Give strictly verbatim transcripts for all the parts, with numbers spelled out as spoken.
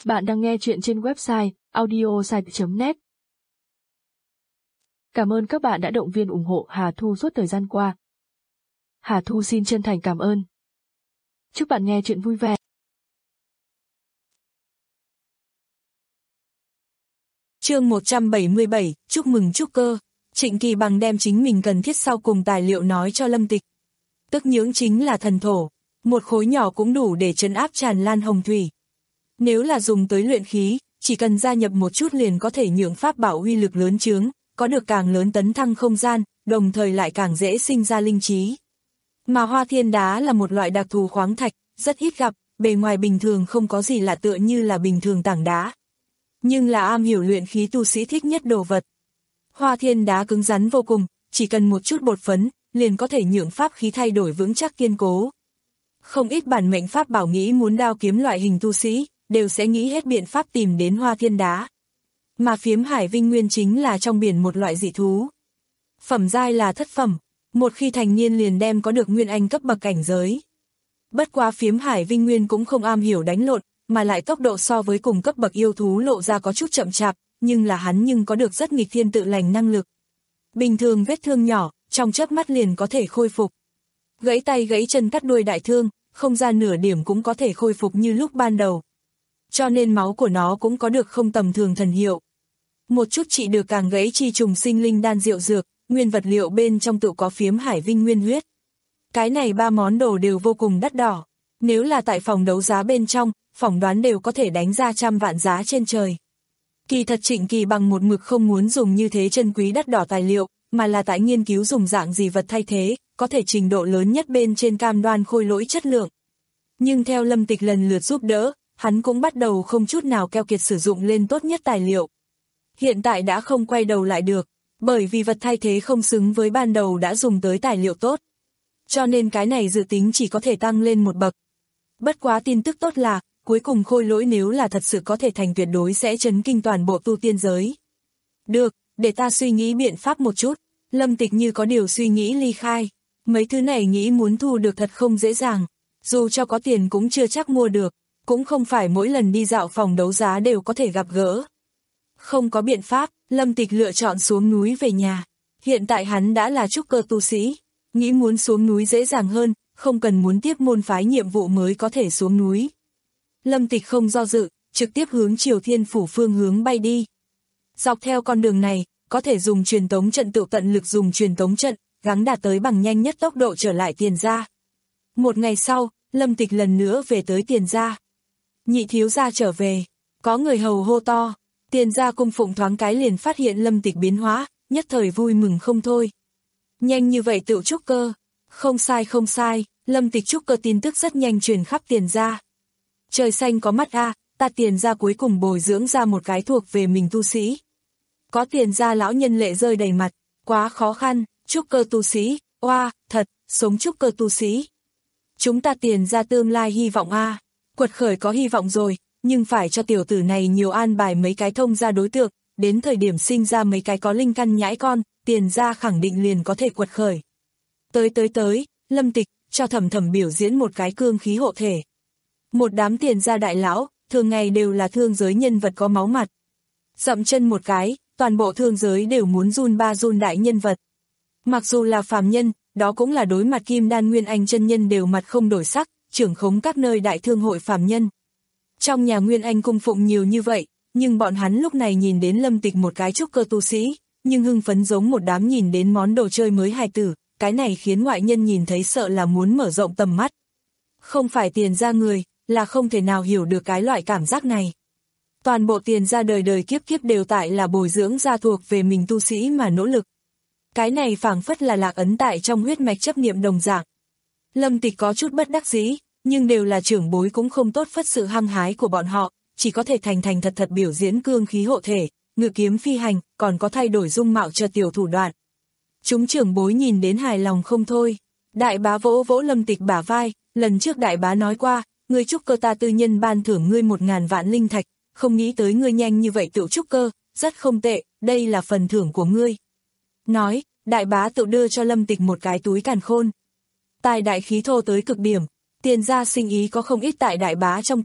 Bạn đang nghe chuyện trên website audiosite chấm net. Cảm ơn các bạn đã động viên ủng hộ Hà Thu suốt thời gian qua. Hà Thu xin chân thành cảm ơn. Chúc bạn nghe chuyện vui vẻ. Chương một trăm bảy mươi bảy, chúc mừng trúc cơ. Trịnh Kỳ Bằng đem chính mình cần thiết sau cùng tài liệu nói cho Lâm Tịch. Tức nhưỡng chính là thần thổ, một khối nhỏ cũng đủ để trấn áp tràn lan hồng thủy. Nếu là dùng tới luyện khí, chỉ cần gia nhập một chút liền có thể nhượng pháp bảo uy lực lớn chướng, có được càng lớn tấn thăng không gian, đồng thời lại càng dễ sinh ra linh trí. Mà hoa thiên đá là một loại đặc thù khoáng thạch, rất ít gặp, bề ngoài bình thường không có gì lạ tựa như là bình thường tảng đá. Nhưng là am hiểu luyện khí tu sĩ thích nhất đồ vật. Hoa thiên đá cứng rắn vô cùng, chỉ cần một chút bột phấn, liền có thể nhượng pháp khí thay đổi vững chắc kiên cố. Không ít bản mệnh pháp bảo nghĩ muốn đao kiếm loại hình tu sĩ, đều sẽ nghĩ hết biện pháp tìm đến hoa thiên đá. Mà phiếm hải vinh nguyên chính là trong biển một loại dị thú. Phẩm giai là thất phẩm, một khi thành niên liền đem có được nguyên anh cấp bậc cảnh giới. Bất quá phiếm hải vinh nguyên cũng không am hiểu đánh lộn, mà lại tốc độ so với cùng cấp bậc yêu thú lộ ra có chút chậm chạp, nhưng là hắn nhưng có được rất nghịch thiên tự lành năng lực. Bình thường vết thương nhỏ, trong chớp mắt liền có thể khôi phục. Gãy tay gãy chân cắt đuôi đại thương, không ra nửa điểm cũng có thể khôi phục như lúc ban đầu. Cho nên máu của nó cũng có được không tầm thường thần hiệu. Một chút trị được càng gãy chi trùng sinh linh đan rượu dược, nguyên vật liệu bên trong tự có phiếm hải vinh nguyên huyết. Cái này ba món đồ đều vô cùng đắt đỏ. Nếu là tại phòng đấu giá bên trong, phỏng đoán đều có thể đánh ra trăm vạn giá trên trời. Kỳ thật Trịnh Kỳ Bằng một mực không muốn dùng như thế chân quý đắt đỏ tài liệu, mà là tại nghiên cứu dùng dạng gì vật thay thế, có thể trình độ lớn nhất bên trên cam đoan khôi lỗi chất lượng. Nhưng theo Lâm Tịch lần lượt giúp đỡ, hắn cũng bắt đầu không chút nào keo kiệt sử dụng lên tốt nhất tài liệu. Hiện tại đã không quay đầu lại được, bởi vì vật thay thế không xứng với ban đầu đã dùng tới tài liệu tốt. Cho nên cái này dự tính chỉ có thể tăng lên một bậc. Bất quá tin tức tốt là, cuối cùng khôi lỗi nếu là thật sự có thể thành tuyệt đối sẽ chấn kinh toàn bộ tu tiên giới. Được, để ta suy nghĩ biện pháp một chút. Lâm Tịch như có điều suy nghĩ ly khai. Mấy thứ này nghĩ muốn thu được thật không dễ dàng. Dù cho có tiền cũng chưa chắc mua được. Cũng không phải mỗi lần đi dạo phòng đấu giá đều có thể gặp gỡ. Không có biện pháp, Lâm Tịch lựa chọn xuống núi về nhà. Hiện tại hắn đã là trúc cơ tu sĩ. Nghĩ muốn xuống núi dễ dàng hơn, không cần muốn tiếp môn phái nhiệm vụ mới có thể xuống núi. Lâm Tịch không do dự, trực tiếp hướng Triều Thiên Phủ phương hướng bay đi. Dọc theo con đường này, có thể dùng truyền tống trận tự tận lực dùng truyền tống trận, gắng đạt tới bằng nhanh nhất tốc độ trở lại Tiền gia. Một ngày sau, Lâm Tịch lần nữa về tới Tiền gia. Nhị thiếu gia trở về, có người hầu hô to, Tiền gia cung phụng thoáng cái liền phát hiện Lâm Tịch biến hóa, nhất thời vui mừng không thôi. Nhanh như vậy tự trúc cơ, không sai không sai, Lâm Tịch trúc cơ tin tức rất nhanh truyền khắp Tiền gia. Trời xanh có mắt a, ta Tiền gia cuối cùng bồi dưỡng ra một cái thuộc về mình tu sĩ. Có Tiền gia lão nhân lệ rơi đầy mặt, quá khó khăn, trúc cơ tu sĩ, oa, thật, sống trúc cơ tu sĩ. Chúng ta Tiền gia tương lai hy vọng a, quật khởi có hy vọng rồi, nhưng phải cho tiểu tử này nhiều an bài mấy cái thông gia đối tượng, đến thời điểm sinh ra mấy cái có linh căn nhãi con, Tiền gia khẳng định liền có thể quật khởi. Tới tới tới, Lâm Tịch, cho Thẩm Thẩm biểu diễn một cái cương khí hộ thể. Một đám Tiền gia đại lão, thường ngày đều là thương giới nhân vật có máu mặt. Dậm chân một cái, toàn bộ thương giới đều muốn run ba run đại nhân vật. Mặc dù là phàm nhân, đó cũng là đối mặt Kim Đan Nguyên Anh chân nhân đều mặt không đổi sắc, trưởng khống các nơi đại thương hội phàm nhân. Trong nhà Nguyên Anh cung phụng nhiều như vậy, nhưng bọn hắn lúc này nhìn đến Lâm Tịch một cái trúc cơ tu sĩ, nhưng hưng phấn giống một đám nhìn đến món đồ chơi mới hài tử, cái này khiến ngoại nhân nhìn thấy sợ là muốn mở rộng tầm mắt. Không phải Tiền gia người, là không thể nào hiểu được cái loại cảm giác này. Toàn bộ Tiền gia đời đời kiếp kiếp đều tại là bồi dưỡng gia thuộc về mình tu sĩ mà nỗ lực. Cái này phảng phất là lạc ấn tại trong huyết mạch chấp niệm đồng dạng. Lâm Tịch có chút bất đắc dĩ, nhưng đều là trưởng bối cũng không tốt phất sự hăng hái của bọn họ, chỉ có thể thành thành thật thật biểu diễn cương khí hộ thể, ngự kiếm phi hành, còn có thay đổi dung mạo cho tiểu thủ đoạn. Chúng trưởng bối nhìn đến hài lòng không thôi. Đại bá vỗ vỗ Lâm Tịch bả vai, lần trước đại bá nói qua, ngươi trúc cơ ta tư nhân ban thưởng ngươi một ngàn vạn linh thạch, không nghĩ tới ngươi nhanh như vậy tự trúc cơ, rất không tệ, đây là phần thưởng của ngươi. Nói, đại bá tự đưa cho Lâm Tịch một cái túi càn khôn. Tài đại khí thô tới cực điểm, Tiền gia sinh ý có không ít tại đại bá trong tay,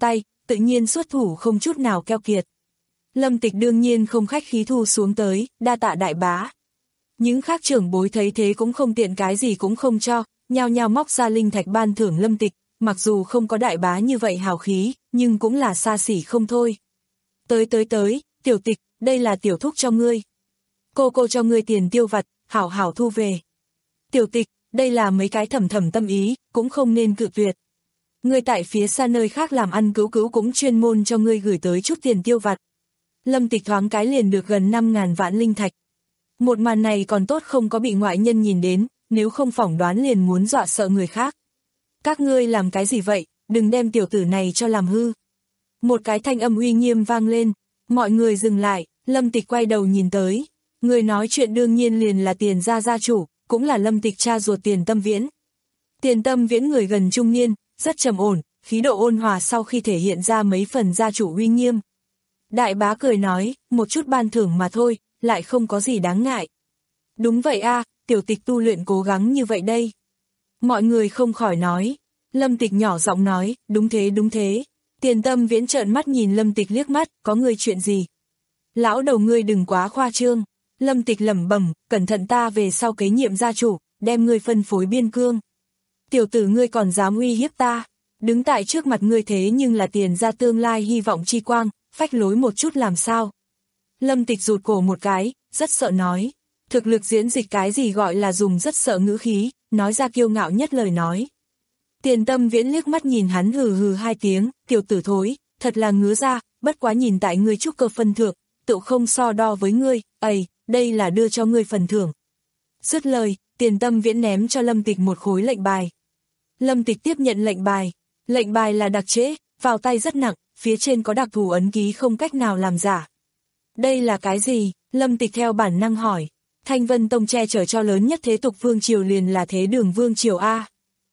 tự nhiên xuất thủ không chút nào keo kiệt. Lâm Tịch đương nhiên không khách khí thu xuống tới, đa tạ đại bá. Những khác trưởng bối thấy thế cũng không tiện cái gì cũng không cho, nhao nhao móc ra linh thạch ban thưởng Lâm Tịch, mặc dù không có đại bá như vậy hào khí, nhưng cũng là xa xỉ không thôi. Tới tới tới, tiểu Tịch, đây là tiểu thúc cho ngươi. Cô cô cho ngươi tiền tiêu vặt, hảo hảo thu về. Tiểu Tịch, đây là mấy cái thầm thầm tâm ý, cũng không nên cự tuyệt. Ngươi tại phía xa nơi khác làm ăn cứu cứu cũng chuyên môn cho ngươi gửi tới chút tiền tiêu vặt. Lâm Tịch thoáng cái liền được gần năm ngàn vạn linh thạch. Một màn này còn tốt không có bị ngoại nhân nhìn đến, nếu không phỏng đoán liền muốn dọa sợ người khác. Các ngươi làm cái gì vậy, đừng đem tiểu tử này cho làm hư. Một cái thanh âm uy nghiêm vang lên, mọi người dừng lại, Lâm Tịch quay đầu nhìn tới. Người nói chuyện đương nhiên liền là Tiền gia gia chủ, cũng là Lâm Tịch cha ruột Tiền Tâm Viễn. Tiền Tâm Viễn người gần trung niên, rất trầm ổn, khí độ ôn hòa sau khi thể hiện ra mấy phần gia chủ uy nghiêm. Đại bá cười nói, một chút ban thưởng mà thôi, lại không có gì đáng ngại. Đúng vậy a, tiểu Tịch tu luyện cố gắng như vậy đây. Mọi người không khỏi nói. Lâm Tịch nhỏ giọng nói, đúng thế đúng thế. Tiền Tâm Viễn trợn mắt nhìn Lâm Tịch liếc mắt, có người chuyện gì? Lão đầu ngươi đừng quá khoa trương. Lâm Tịch lẩm bẩm, cẩn thận ta về sau kế nhiệm gia chủ, đem ngươi phân phối biên cương. Tiểu tử ngươi còn dám uy hiếp ta, đứng tại trước mặt ngươi thế nhưng là Tiền gia tương lai hy vọng chi quang, phách lối một chút làm sao? Lâm Tịch rụt cổ một cái, rất sợ nói, thực lực diễn dịch cái gì gọi là dùng rất sợ ngữ khí, nói ra kiêu ngạo nhất lời nói. Tiền Tâm Viễn liếc mắt nhìn hắn hừ hừ hai tiếng, tiểu tử thối, thật là ngứa ra, bất quá nhìn tại ngươi trúc cơ phân thượng, tự không so đo với ngươi, ầy, đây là đưa cho ngươi phần thưởng. Dứt lời, Tiền Tâm Viễn ném cho Lâm Tịch một khối lệnh bài. Lâm Tịch tiếp nhận lệnh bài, lệnh bài là đặc chế, vào tay rất nặng, phía trên có đặc thù ấn ký không cách nào làm giả. Đây là cái gì? Lâm Tịch theo bản năng hỏi. Thanh Vân Tông che chở cho lớn nhất thế tục vương triều liền là Thế Đường Vương triều A.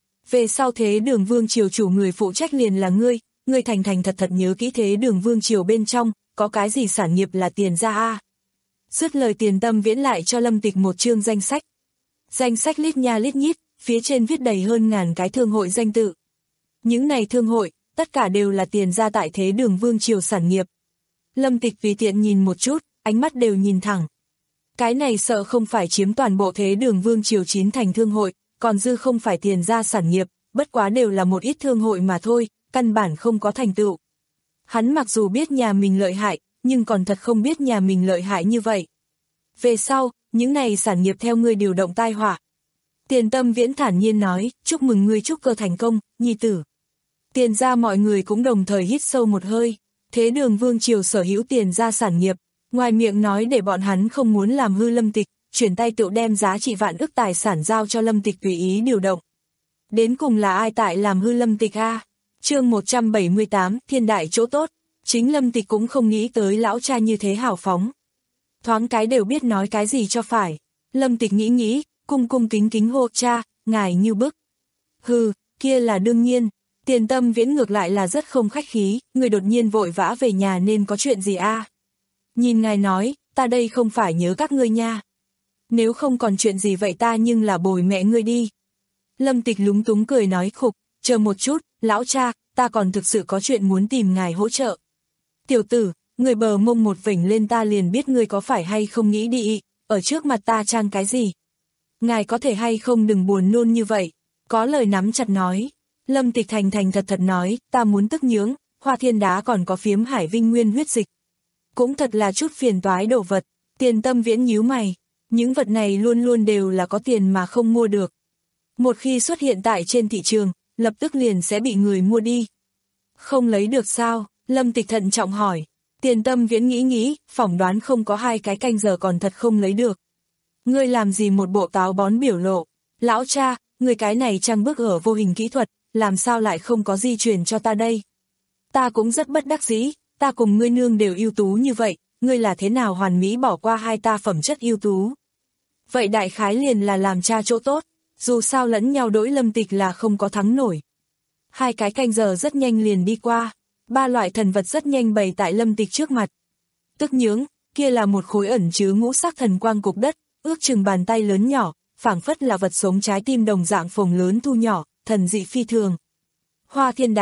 Về sau Thế Đường Vương triều chủ người phụ trách liền là ngươi, ngươi thành thành thật thật nhớ kỹ Thế Đường Vương triều bên trong, có cái gì sản nghiệp là Tiền gia A. Dứt lời Tiền Tâm Viễn lại cho Lâm Tịch một chương danh sách. Danh sách lít nha lít nhít, phía trên viết đầy hơn ngàn cái thương hội danh tự. Những này thương hội, tất cả đều là Tiền gia tại Thế Đường Vương triều sản nghiệp. Lâm Tịch vì tiện nhìn một chút, ánh mắt đều nhìn thẳng. Cái này sợ không phải chiếm toàn bộ Thế Đường Vương triều chín thành thương hội, còn dư không phải Tiền gia sản nghiệp, bất quá đều là một ít thương hội mà thôi, căn bản không có thành tựu. Hắn mặc dù biết nhà mình lợi hại, nhưng còn thật không biết nhà mình lợi hại như vậy. Về sau, những này sản nghiệp theo ngươi điều động tai họa. Tiền Tâm Viễn thản nhiên nói, chúc mừng ngươi trúc cơ thành công, nhi tử. Tiền gia mọi người cũng đồng thời hít sâu một hơi. Thế Đường Vương triều sở hữu Tiền gia sản nghiệp, ngoài miệng nói để bọn hắn không muốn làm hư Lâm Tịch, chuyển tay tự đem giá trị vạn ức tài sản giao cho Lâm Tịch tùy ý điều động. Đến cùng là ai tại làm hư Lâm Tịch a? Chương một trăm bảy mươi tám, thiên đại chỗ tốt. Chính Lâm Tịch cũng không nghĩ tới lão cha như thế hào phóng. Thoáng cái đều biết nói cái gì cho phải. Lâm Tịch nghĩ nghĩ, cung cung kính kính hô cha, ngài như bức. Hừ, kia là đương nhiên. Tiền Tâm Viễn ngược lại là rất không khách khí, người đột nhiên vội vã về nhà nên có chuyện gì a? Nhìn ngài nói, ta đây không phải nhớ các ngươi nha. Nếu không còn chuyện gì vậy ta nhưng là bồi mẹ ngươi đi. Lâm Tịch lúng túng cười nói khục, chờ một chút, lão cha, ta còn thực sự có chuyện muốn tìm ngài hỗ trợ. Tiểu tử, người bờ mông một vểnh lên ta liền biết ngươi có phải hay không nghĩ đi, ở trước mặt ta trang cái gì. Ngài có thể hay không đừng buồn nôn như vậy, có lời nắm chặt nói. Lâm Tịch thành thành thật thật nói, ta muốn tức nhướng, Hoa Thiên Đá còn có phiếm Hải Vinh Nguyên huyết dịch. Cũng thật là chút phiền toái đồ vật. Tiền Tâm Viễn nhíu mày, những vật này luôn luôn đều là có tiền mà không mua được. Một khi xuất hiện tại trên thị trường, lập tức liền sẽ bị người mua đi. Không lấy được sao? Lâm Tịch thận trọng hỏi. Tiền Tâm Viễn nghĩ nghĩ, phỏng đoán không có hai cái canh giờ còn thật không lấy được. Ngươi làm gì một bộ táo bón biểu lộ? Lão cha, người cái này trang bước ở vô hình kỹ thuật, làm sao lại không có di truyền cho ta đây? Ta cũng rất bất đắc dĩ, ta cùng ngươi nương đều ưu tú như vậy, ngươi là thế nào hoàn mỹ bỏ qua hai ta phẩm chất ưu tú? Vậy đại khái liền là làm cha chỗ tốt, dù sao lẫn nhau đối Lâm Tịch là không có thắng nổi. Hai cái canh giờ rất nhanh liền đi qua, ba loại thần vật rất nhanh bày tại Lâm Tịch trước mặt. Tức nhướng, kia là một khối ẩn chứa ngũ sắc thần quang cục đất, ước chừng bàn tay lớn nhỏ, phảng phất là vật sống trái tim đồng dạng phồng lớn thu nhỏ, thần dị phi thường. Hoa Thiên Đá,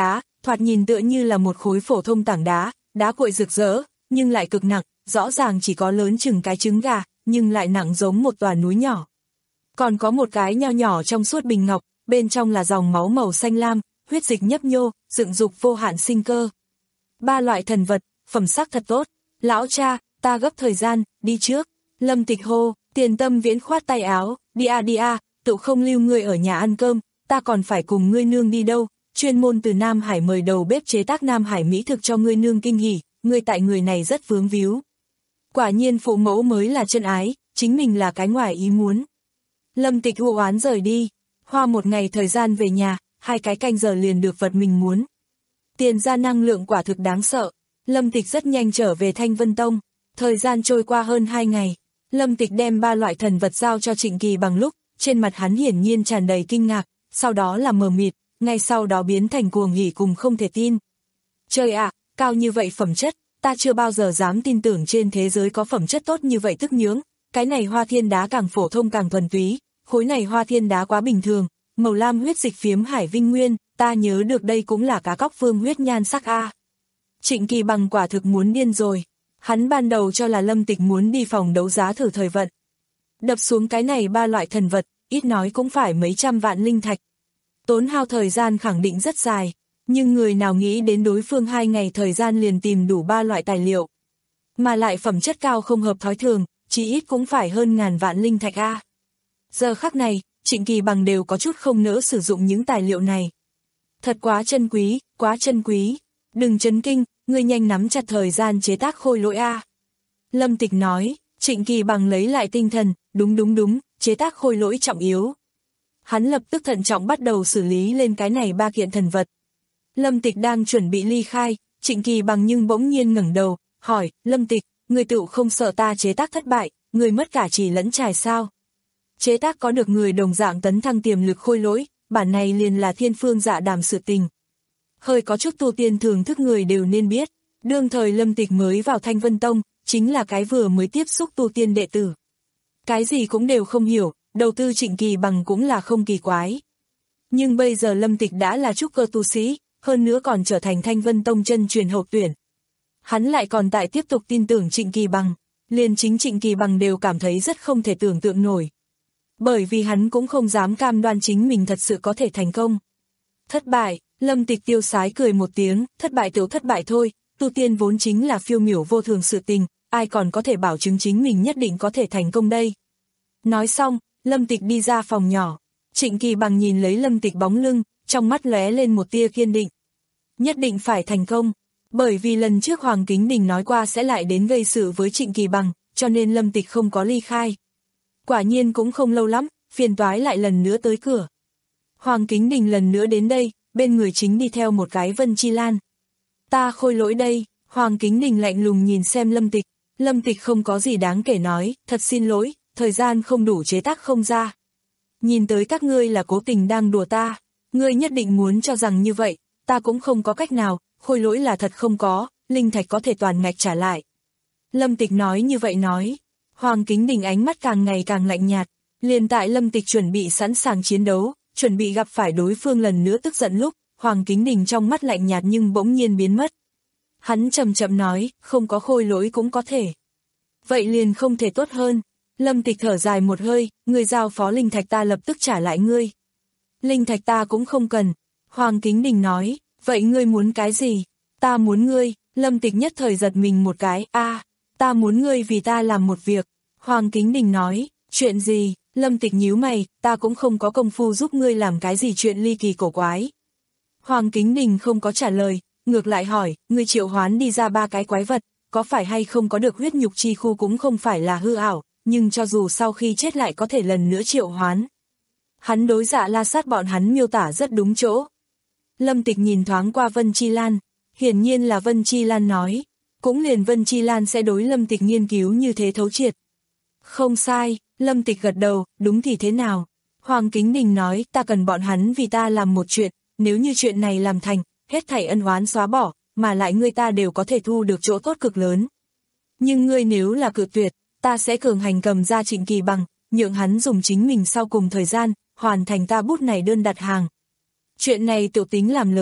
thoạt nhìn tựa như là một khối phổ thông tảng đá, đá cuội rực rỡ, nhưng lại cực nặng, rõ ràng chỉ có lớn chừng cái trứng gà, nhưng lại nặng giống một tòa núi nhỏ. Còn có một cái nho nhỏ trong suốt bình ngọc, bên trong là dòng máu màu xanh lam, huyết dịch nhấp nhô, dựng dục vô hạn sinh cơ. Ba loại thần vật, phẩm sắc thật tốt. Lão cha, ta gấp thời gian, đi trước. Lâm Tịch hô, Tiền Tâm Viễn khoát tay áo, đi a đi a, tự không lưu ngươi ở nhà ăn cơm, ta còn phải cùng ngươi nương đi đâu, chuyên môn từ Nam Hải mời đầu bếp chế tác Nam Hải mỹ thực cho ngươi nương kinh hỉ, ngươi tại người này rất vướng víu. Quả nhiên phụ mẫu mới là chân ái, chính mình là cái ngoài ý muốn. Lâm Tịch u oán rời đi, hoa một ngày thời gian về nhà, hai cái canh giờ liền được vật mình muốn. Tiền ra năng lượng quả thực đáng sợ. Lâm Tịch rất nhanh trở về Thanh Vân Tông, thời gian trôi qua hơn hai ngày. Lâm Tịch đem ba loại thần vật giao cho Trịnh Kỳ Bằng lúc, trên mặt hắn hiển nhiên tràn đầy kinh ngạc, sau đó là mờ mịt, ngay sau đó biến thành cuồng hỉ cùng không thể tin. Trời ạ, cao như vậy phẩm chất, ta chưa bao giờ dám tin tưởng trên thế giới có phẩm chất tốt như vậy tức nhướng, cái này hoa thiên đá càng phổ thông càng thuần túy, khối này hoa thiên đá quá bình thường, màu lam huyết dịch phiếm hải vinh nguyên, ta nhớ được đây cũng là cá cóc phương huyết nhan sắc a. Trịnh Kỳ Bằng quả thực muốn điên rồi, hắn ban đầu cho là Lâm Tịch muốn đi phòng đấu giá thử thời vận. Đập xuống cái này ba loại thần vật, ít nói cũng phải mấy trăm vạn linh thạch. Tốn hao thời gian khẳng định rất dài, nhưng người nào nghĩ đến đối phương hai ngày thời gian liền tìm đủ ba loại tài liệu. Mà lại phẩm chất cao không hợp thói thường, chỉ ít cũng phải hơn ngàn vạn linh thạch a. Giờ khắc này, Trịnh Kỳ Bằng đều có chút không nỡ sử dụng những tài liệu này. Thật quá chân quý, quá chân quý. Đừng chấn kinh, ngươi nhanh nắm chặt thời gian chế tác khôi lỗi a. Lâm Tịch nói, Trịnh Kỳ Bằng lấy lại tinh thần, đúng đúng đúng, chế tác khôi lỗi trọng yếu. Hắn lập tức thận trọng bắt đầu xử lý lên cái này ba kiện thần vật. Lâm Tịch đang chuẩn bị ly khai, Trịnh Kỳ Bằng nhưng bỗng nhiên ngẩng đầu, hỏi, Lâm Tịch, ngươi tự không sợ ta chế tác thất bại, ngươi mất cả chỉ lẫn trải sao? Chế tác có được người đồng dạng tấn thăng tiềm lực khôi lỗi, bản này liền là thiên phương dạ đàm sự tình. Hơi có chút tu tiên thường thức người đều nên biết, đương thời Lâm Tịch mới vào Thanh Vân Tông, chính là cái vừa mới tiếp xúc tu tiên đệ tử. Cái gì cũng đều không hiểu, đầu tư Trịnh Kỳ Bằng cũng là không kỳ quái. Nhưng bây giờ Lâm Tịch đã là trúc cơ tu sĩ, hơn nữa còn trở thành Thanh Vân Tông chân truyền hậu tuyển. Hắn lại còn tại tiếp tục tin tưởng Trịnh Kỳ Bằng, liền chính Trịnh Kỳ Bằng đều cảm thấy rất không thể tưởng tượng nổi. Bởi vì hắn cũng không dám cam đoan chính mình thật sự có thể thành công. Thất bại, Lâm Tịch tiêu sái cười một tiếng, thất bại tiểu thất bại thôi, tu tiên vốn chính là phiêu miểu vô thường sự tình, ai còn có thể bảo chứng chính mình nhất định có thể thành công đây. Nói xong, Lâm Tịch đi ra phòng nhỏ, Trịnh Kỳ Bằng nhìn lấy Lâm Tịch bóng lưng, trong mắt lóe lên một tia kiên định. Nhất định phải thành công, bởi vì lần trước Hoàng Kính Đình nói qua sẽ lại đến gây sự với Trịnh Kỳ Bằng, cho nên Lâm Tịch không có ly khai. Quả nhiên cũng không lâu lắm, phiền toái lại lần nữa tới cửa. Hoàng Kính Đình lần nữa đến đây, bên người chính đi theo một cái Vân Chi Lan. Ta khôi lỗi đây, Hoàng Kính Đình lạnh lùng nhìn xem Lâm Tịch, Lâm Tịch không có gì đáng kể nói, thật xin lỗi, thời gian không đủ chế tác không ra. Nhìn tới các ngươi là cố tình đang đùa ta, ngươi nhất định muốn cho rằng như vậy, ta cũng không có cách nào, khôi lỗi là thật không có, linh thạch có thể toàn ngạch trả lại. Lâm Tịch nói như vậy nói, Hoàng Kính Đình ánh mắt càng ngày càng lạnh nhạt, liền tại Lâm Tịch chuẩn bị sẵn sàng chiến đấu, chuẩn bị gặp phải đối phương lần nữa tức giận lúc, Hoàng Kính Đình trong mắt lạnh nhạt nhưng bỗng nhiên biến mất. Hắn chậm chậm nói, không có khôi lỗi cũng có thể. Vậy liền không thể tốt hơn. Lâm Tịch thở dài một hơi, ngươi giao phó linh thạch ta lập tức trả lại ngươi. Linh thạch ta cũng không cần. Hoàng Kính Đình nói, vậy ngươi muốn cái gì? Ta muốn ngươi. Lâm Tịch nhất thời giật mình một cái, a, à, ta muốn ngươi vì ta làm một việc. Hoàng Kính Đình nói, chuyện gì? Lâm Tịch nhíu mày, ta cũng không có công phu giúp ngươi làm cái gì chuyện ly kỳ cổ quái. Hoàng Kính Đình không có trả lời, ngược lại hỏi, ngươi triệu hoán đi ra ba cái quái vật, có phải hay không có được huyết nhục chi khu cũng không phải là hư ảo, nhưng cho dù sau khi chết lại có thể lần nữa triệu hoán. Hắn đối Dạ La Sát bọn hắn miêu tả rất đúng chỗ. Lâm Tịch nhìn thoáng qua Vân Chi Lan, hiển nhiên là Vân Chi Lan nói, cũng liền Vân Chi Lan sẽ đối Lâm Tịch nghiên cứu như thế thấu triệt. Không sai, Lâm Tịch gật đầu, đúng thì thế nào? Hoàng Kính Đình nói, ta cần bọn hắn vì ta làm một chuyện, nếu như chuyện này làm thành, hết thảy ân oán xóa bỏ, mà lại ngươi ta đều có thể thu được chỗ tốt cực lớn. Nhưng ngươi nếu là cự tuyệt, ta sẽ cường hành cầm ra Trịnh Kỳ Bằng, nhượng hắn dùng chính mình sau cùng thời gian, hoàn thành ta bút này đơn đặt hàng. Chuyện này tiểu tính làm lớn,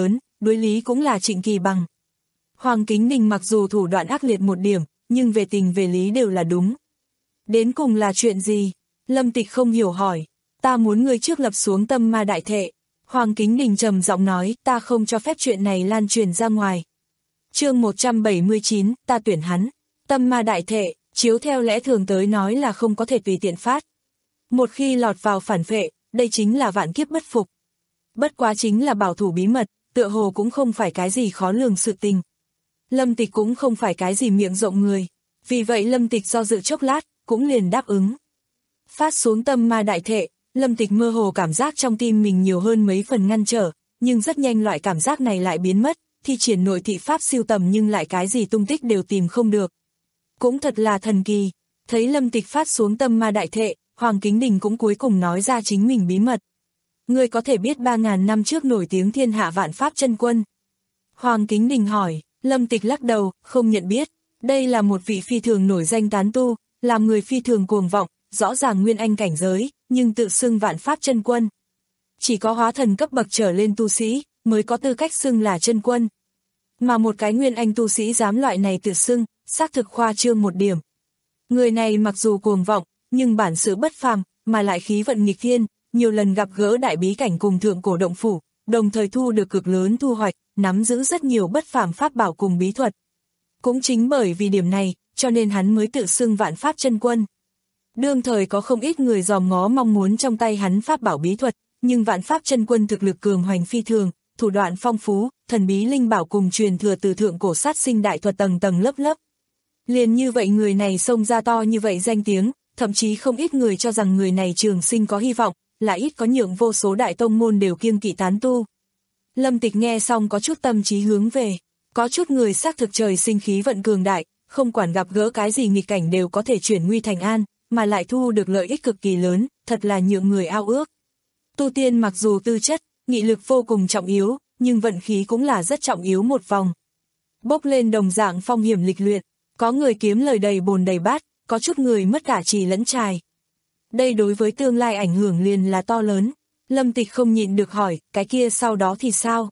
đối lý cũng là Trịnh Kỳ Bằng. Hoàng Kính Đình mặc dù thủ đoạn ác liệt một điểm, nhưng về tình về lý đều là đúng. Đến cùng là chuyện gì? Lâm Tịch không hiểu hỏi. Ta muốn ngươi trước lập xuống tâm ma đại thệ. Hoàng Kính Đình trầm giọng nói, ta không cho phép chuyện này lan truyền ra ngoài. Chương một trăm bảy mươi chín, ta tuyển hắn. Tâm ma đại thệ, chiếu theo lẽ thường tới nói là không có thể tùy tiện phát. Một khi lọt vào phản phệ, đây chính là vạn kiếp bất phục. Bất quá chính là bảo thủ bí mật, tựa hồ cũng không phải cái gì khó lường sự tình. Lâm Tịch cũng không phải cái gì miệng rộng người. Vì vậy Lâm Tịch do dự chốc lát, cũng liền đáp ứng. Phát xuống tâm ma đại thệ, Lâm Tịch mơ hồ cảm giác trong tim mình nhiều hơn mấy phần ngăn trở, nhưng rất nhanh loại cảm giác này lại biến mất, thi triển nội thị pháp siêu tầm nhưng lại cái gì tung tích đều tìm không được. Cũng thật là thần kỳ, thấy Lâm Tịch phát xuống tâm ma đại thệ, Hoàng Kính Đình cũng cuối cùng nói ra chính mình bí mật. Ngươi có thể biết ba ngàn năm trước nổi tiếng thiên hạ vạn pháp chân quân. Hoàng Kính Đình hỏi, Lâm Tịch lắc đầu, không nhận biết, đây là một vị phi thường nổi danh tán tu, làm người phi thường cuồng vọng, rõ ràng nguyên anh cảnh giới, nhưng tự xưng vạn pháp chân quân. Chỉ có hóa thần cấp bậc trở lên tu sĩ, mới có tư cách xưng là chân quân. Mà một cái nguyên anh tu sĩ dám loại này tự xưng, xác thực khoa trương một điểm. Người này mặc dù cuồng vọng, nhưng bản sự bất phàm, mà lại khí vận nghịch thiên, nhiều lần gặp gỡ đại bí cảnh cùng thượng cổ động phủ, đồng thời thu được cực lớn thu hoạch, nắm giữ rất nhiều bất phàm pháp bảo cùng bí thuật. Cũng chính bởi vì điểm này, cho nên hắn mới tự xưng vạn pháp chân quân. Đương thời có không ít người dòm ngó mong muốn trong tay hắn pháp bảo bí thuật, nhưng vạn pháp chân quân thực lực cường hoành phi thường, thủ đoạn phong phú, thần bí linh bảo cùng truyền thừa từ thượng cổ sát sinh đại thuật tầng tầng lớp lớp. Liền như vậy người này xông ra to như vậy danh tiếng, thậm chí không ít người cho rằng người này trường sinh có hy vọng, là ít có nhượng vô số đại tông môn đều kiêng kỵ tán tu. Lâm Tịch nghe xong có chút tâm trí hướng về, có chút người xác thực trời sinh khí vận cường đại, không quản gặp gỡ cái gì nghịch cảnh đều có thể chuyển nguy thành an, mà lại thu được lợi ích cực kỳ lớn, thật là nhượng người ao ước. Tu tiên mặc dù tư chất, nghị lực vô cùng trọng yếu, nhưng vận khí cũng là rất trọng yếu một vòng. Bốc lên đồng dạng phong hiểm lịch luyện, có người kiếm lời đầy bồn đầy bát, có chút người mất cả trì lẫn trài. Đây đối với tương lai ảnh hưởng liền là to lớn. Lâm Tịch không nhịn được hỏi, cái kia sau đó thì sao?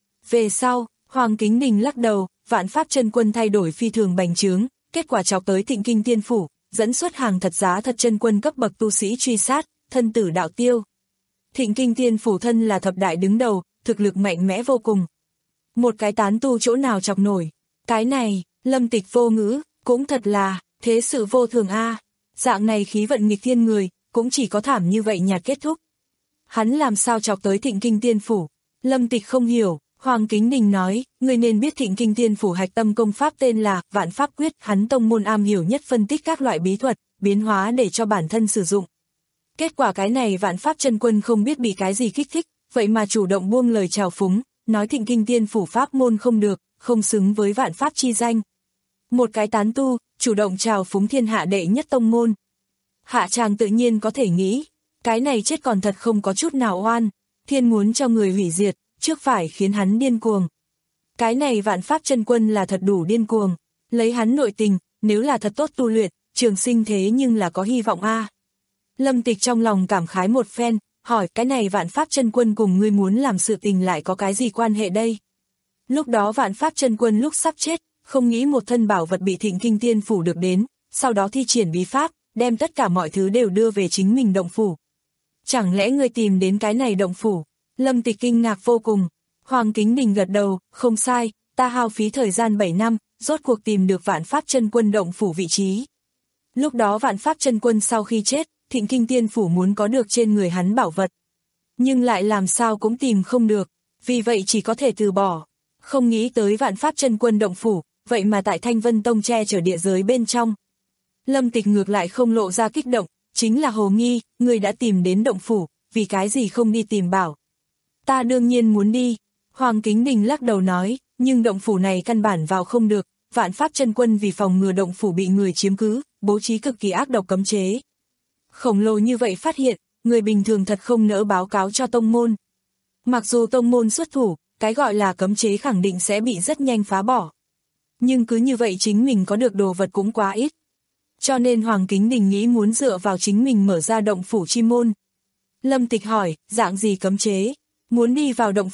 Về sau, Hoàng Kính Đình lắc đầu, vạn pháp chân quân thay đổi phi thường bành trướng, kết quả chọc tới Thịnh Kinh Tiên Phủ, dẫn xuất hàng thật giá thật chân quân cấp bậc tu sĩ truy sát, thân tử đạo tiêu. Thịnh Kinh Tiên Phủ thân là thập đại đứng đầu, thực lực mạnh mẽ vô cùng. Một cái tán tu chỗ nào chọc nổi. Cái này, Lâm Tịch vô ngữ, cũng thật là, thế sự vô thường a. Dạng này khí vận nghịch thiên người, cũng chỉ có thảm như vậy nhạt kết thúc. Hắn làm sao chọc tới Thịnh Kinh Tiên Phủ? Lâm Tịch không hiểu, Hoàng Kính Đình nói, người nên biết Thịnh Kinh Tiên Phủ hạch tâm công pháp tên là Vạn Pháp Quyết, hắn tông môn am hiểu nhất phân tích các loại bí thuật, biến hóa để cho bản thân sử dụng. Kết quả cái này Vạn Pháp chân quân không biết bị cái gì kích thích, vậy mà chủ động buông lời chào phúng, nói Thịnh Kinh Tiên Phủ pháp môn không được, không xứng với Vạn Pháp chi danh. Một cái tán tu, chủ động chào phúng thiên hạ đệ nhất tông môn. Hạ chàng tự nhiên có thể nghĩ, cái này chết còn thật không có chút nào oan, thiên muốn cho người hủy diệt, trước phải khiến hắn điên cuồng. Cái này Vạn Pháp chân quân là thật đủ điên cuồng, lấy hắn nội tình, nếu là thật tốt tu luyện, trường sinh thế nhưng là có hy vọng a. Lâm Tịch trong lòng cảm khái một phen, hỏi cái này Vạn Pháp chân quân cùng ngươi muốn làm sự tình lại có cái gì quan hệ đây? Lúc đó Vạn Pháp chân quân lúc sắp chết, không nghĩ một thân bảo vật bị Thịnh Kinh Tiên Phủ được đến, sau đó thi triển bí pháp, đem tất cả mọi thứ đều đưa về chính mình động phủ. Chẳng lẽ ngươi tìm đến cái này động phủ? Lâm Tịch kinh ngạc vô cùng. Hoàng Kính Đình gật đầu, không sai, ta hao phí thời gian bảy năm, rốt cuộc tìm được Vạn Pháp chân quân động phủ vị trí. Lúc đó Vạn Pháp chân quân sau khi chết, Thịnh Kinh Tiên Phủ muốn có được trên người hắn bảo vật. Nhưng lại làm sao cũng tìm không được, vì vậy chỉ có thể từ bỏ. Không nghĩ tới Vạn Pháp chân quân động phủ, vậy mà tại Thanh Vân Tông che chở địa giới bên trong. Lâm Tịch ngược lại không lộ ra kích động, chính là hồ nghi, người đã tìm đến động phủ, vì cái gì không đi tìm bảo. Ta đương nhiên muốn đi, Hoàng Kính Đình lắc đầu nói, nhưng động phủ này căn bản vào không được, Vạn Pháp chân quân vì phòng ngừa động phủ bị người chiếm cứ, bố trí cực kỳ ác độc cấm chế. Khổng lồ như vậy phát hiện, người bình thường thật không nỡ báo cáo cho tông môn. Mặc dù tông môn xuất thủ, cái gọi là cấm chế khẳng định sẽ bị rất nhanh phá bỏ. Nhưng cứ như vậy chính mình có được đồ vật cũng quá ít. Cho nên Hoàng Kính Đình nghĩ muốn dựa vào chính mình mở ra động phủ chi môn. Lâm Tịch hỏi, dạng gì cấm chế? Muốn đi vào động phủ,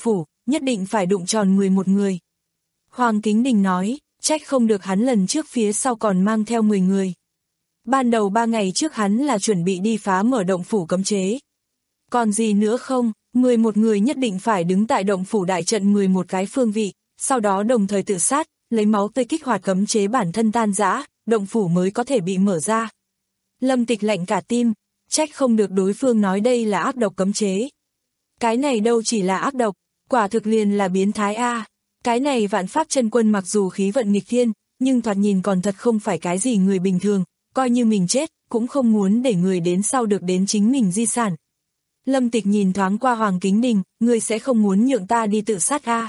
nhất định phải đụng tròn mười một người. Hoàng Kính Đình nói, trách không được hắn lần trước phía sau còn mang theo mười người. Ban đầu ba ngày trước hắn là chuẩn bị đi phá mở động phủ cấm chế. Còn gì nữa không, mười một người nhất định phải đứng tại động phủ đại trận mười một cái phương vị, sau đó đồng thời tự sát, lấy máu tươi kích hoạt cấm chế bản thân tan rã, động phủ mới có thể bị mở ra. Lâm Tịch lạnh cả tim, trách không được đối phương nói đây là ác độc cấm chế. Cái này đâu chỉ là ác độc, quả thực liền là biến thái a. Cái này Vạn Pháp Chân Quân mặc dù khí vận nghịch thiên, nhưng thoạt nhìn còn thật không phải cái gì người bình thường, coi như mình chết, cũng không muốn để người đến sau được đến chính mình di sản. Lâm Tịch nhìn thoáng qua Hoàng Kính Đình, ngươi sẽ không muốn nhượng ta đi tự sát a?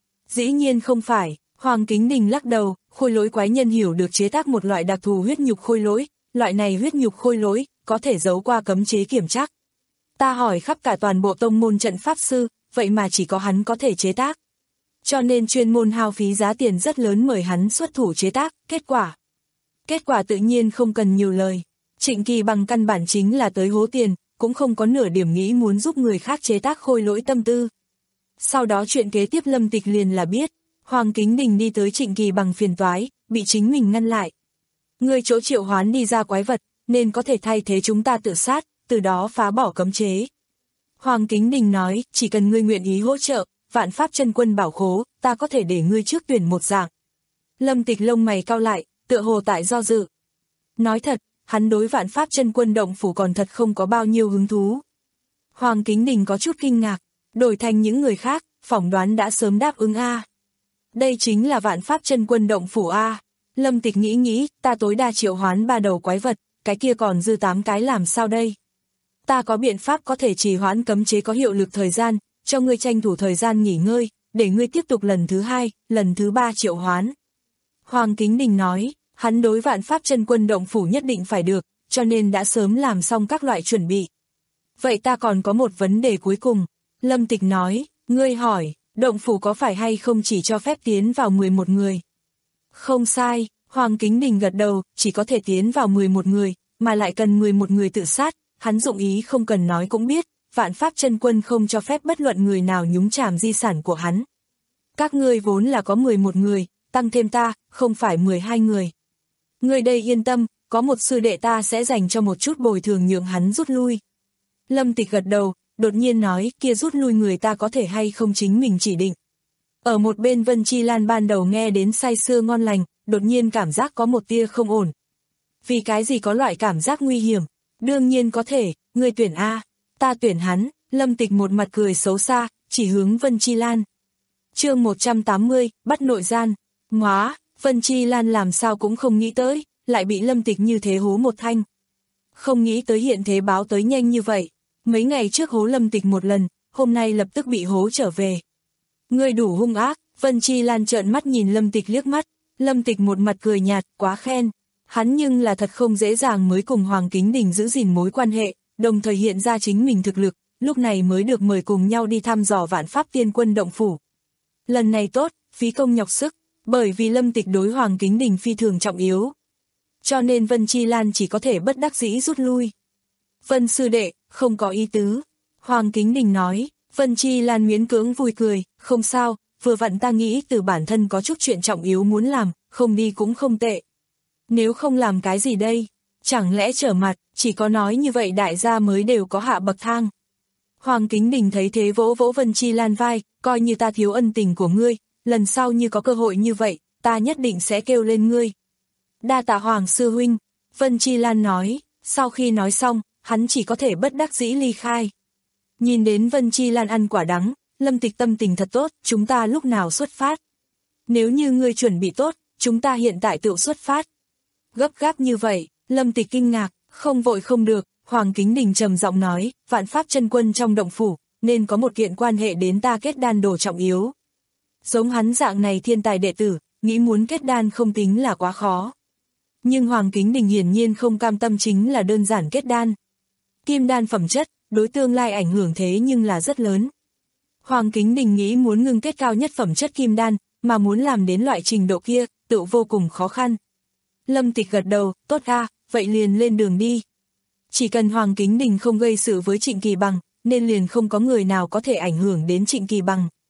Dĩ nhiên không phải, Hoàng Kính Đình lắc đầu, khôi lỗi quái nhân hiểu được chế tác một loại đặc thù huyết nhục khôi lỗi, loại này huyết nhục khôi lỗi có thể giấu qua cấm chế kiểm trắc. Ta hỏi khắp cả toàn bộ tông môn trận pháp sư, vậy mà chỉ có hắn có thể chế tác. Cho nên chuyên môn hao phí giá tiền rất lớn mời hắn xuất thủ chế tác, kết quả. Kết quả tự nhiên không cần nhiều lời. Trịnh Kỳ Bằng căn bản chính là tới hố tiền, cũng không có nửa điểm nghĩ muốn giúp người khác chế tác khôi lỗi tâm tư. Sau đó chuyện kế tiếp Lâm Tịch liền là biết, Hoàng Kính Đình đi tới Trịnh Kỳ Bằng phiền toái, bị chính mình ngăn lại. Người chỗ triệu hoán đi ra quái vật, nên có thể thay thế chúng ta tự sát, từ đó phá bỏ cấm chế. Hoàng Kính Đình nói, chỉ cần ngươi nguyện ý hỗ trợ, Vạn Pháp Chân Quân bảo khố, ta có thể để ngươi trước tuyển một dạng. Lâm Tịch lông mày cau lại, tựa hồ tại do dự. Nói thật, hắn đối Vạn Pháp Chân Quân động phủ còn thật không có bao nhiêu hứng thú. Hoàng Kính Đình có chút kinh ngạc, đổi thành những người khác, phỏng đoán đã sớm đáp ứng a. Đây chính là Vạn Pháp Chân Quân động phủ a. Lâm Tịch nghĩ nghĩ, ta tối đa triệu hoán ba đầu quái vật, cái kia còn dư tám cái làm sao đây? Ta có biện pháp có thể trì hoãn cấm chế có hiệu lực thời gian, cho ngươi tranh thủ thời gian nghỉ ngơi, để ngươi tiếp tục lần thứ hai, lần thứ ba triệu hoán. Hoàng Kính Đình nói, hắn đối Vạn Pháp Chân Quân động phủ nhất định phải được, cho nên đã sớm làm xong các loại chuẩn bị. Vậy ta còn có một vấn đề cuối cùng. Lâm Tịch nói, ngươi hỏi, động phủ có phải hay không chỉ cho phép tiến vào mười một người? Không sai, Hoàng Kính Đình gật đầu, chỉ có thể tiến vào mười một người, mà lại cần mười một người tự sát, hắn dụng ý không cần nói cũng biết, Vạn Pháp Chân Quân không cho phép bất luận người nào nhúng chàm di sản của hắn. Các ngươi vốn là có mười một người, tăng thêm ta, không phải mười hai người. Ngươi đây yên tâm, có một sư đệ ta sẽ dành cho một chút bồi thường nhượng hắn rút lui. Lâm Tịch gật đầu, đột nhiên nói, kia rút lui người ta có thể hay không chính mình chỉ định. Ở một bên Vân Chi Lan ban đầu nghe đến say sưa ngon lành, đột nhiên cảm giác có một tia không ổn. Vì cái gì có loại cảm giác nguy hiểm? Đương nhiên có thể, ngươi tuyển A, ta tuyển hắn. Lâm Tịch một mặt cười xấu xa, chỉ hướng Vân Chi Lan. Chương một trăm tám mươi, bắt nội gian. Ngóa, Vân Chi Lan làm sao cũng không nghĩ tới, lại bị Lâm Tịch như thế hố một thanh. Không nghĩ tới hiện thế báo tới nhanh như vậy. Mấy ngày trước hố Lâm Tịch một lần, hôm nay lập tức bị hố trở về. Ngươi đủ hung ác. Vân Chi Lan trợn mắt nhìn Lâm Tịch liếc mắt. Lâm Tịch một mặt cười nhạt, quá khen. Hắn nhưng là thật không dễ dàng mới cùng Hoàng Kính Đình giữ gìn mối quan hệ, đồng thời hiện ra chính mình thực lực, lúc này mới được mời cùng nhau đi thăm dò Vạn Pháp Tiên Quân động phủ. Lần này tốt, phí công nhọc sức, bởi vì Lâm Tịch đối Hoàng Kính Đình phi thường trọng yếu. Cho nên Vân Chi Lan chỉ có thể bất đắc dĩ rút lui. Vân sư đệ, không có ý tứ. Hoàng Kính Đình nói, Vân Chi Lan miễn cưỡng vui cười, không sao, vừa vặn ta nghĩ từ bản thân có chút chuyện trọng yếu muốn làm, không đi cũng không tệ. Nếu không làm cái gì đây? Chẳng lẽ trở mặt, chỉ có nói như vậy đại gia mới đều có hạ bậc thang. Hoàng Kính Đình thấy thế vỗ vỗ Vân Chi Lan vai, coi như ta thiếu ân tình của ngươi, lần sau như có cơ hội như vậy, ta nhất định sẽ kêu lên ngươi. Đa tạ Hoàng sư huynh, Vân Chi Lan nói, sau khi nói xong, hắn chỉ có thể bất đắc dĩ ly khai. Nhìn đến Vân Chi Lan ăn quả đắng, Lâm Tịch tâm tình thật tốt, chúng ta lúc nào xuất phát? Nếu như ngươi chuẩn bị tốt, chúng ta hiện tại tự xuất phát. Gấp gáp như vậy, Lâm Tịch kinh ngạc, không vội không được, Hoàng Kính Đình trầm giọng nói, Vạn Pháp Chân Quân trong động phủ, nên có một kiện quan hệ đến ta kết đan đồ trọng yếu. Giống hắn dạng này thiên tài đệ tử, nghĩ muốn kết đan không tính là quá khó. Nhưng Hoàng Kính Đình hiển nhiên không cam tâm chính là đơn giản kết đan. Kim đan phẩm chất, đối tương lai ảnh hưởng thế nhưng là rất lớn. Hoàng Kính Đình nghĩ muốn ngưng kết cao nhất phẩm chất kim đan, mà muốn làm đến loại trình độ kia, tự vô cùng khó khăn. Lâm Tịch gật đầu, tốt a, vậy liền lên đường đi. Chỉ cần Hoàng Kính Đình không gây sự với Trịnh Kỳ Bằng, nên liền không có người nào có thể ảnh hưởng đến Trịnh Kỳ Bằng.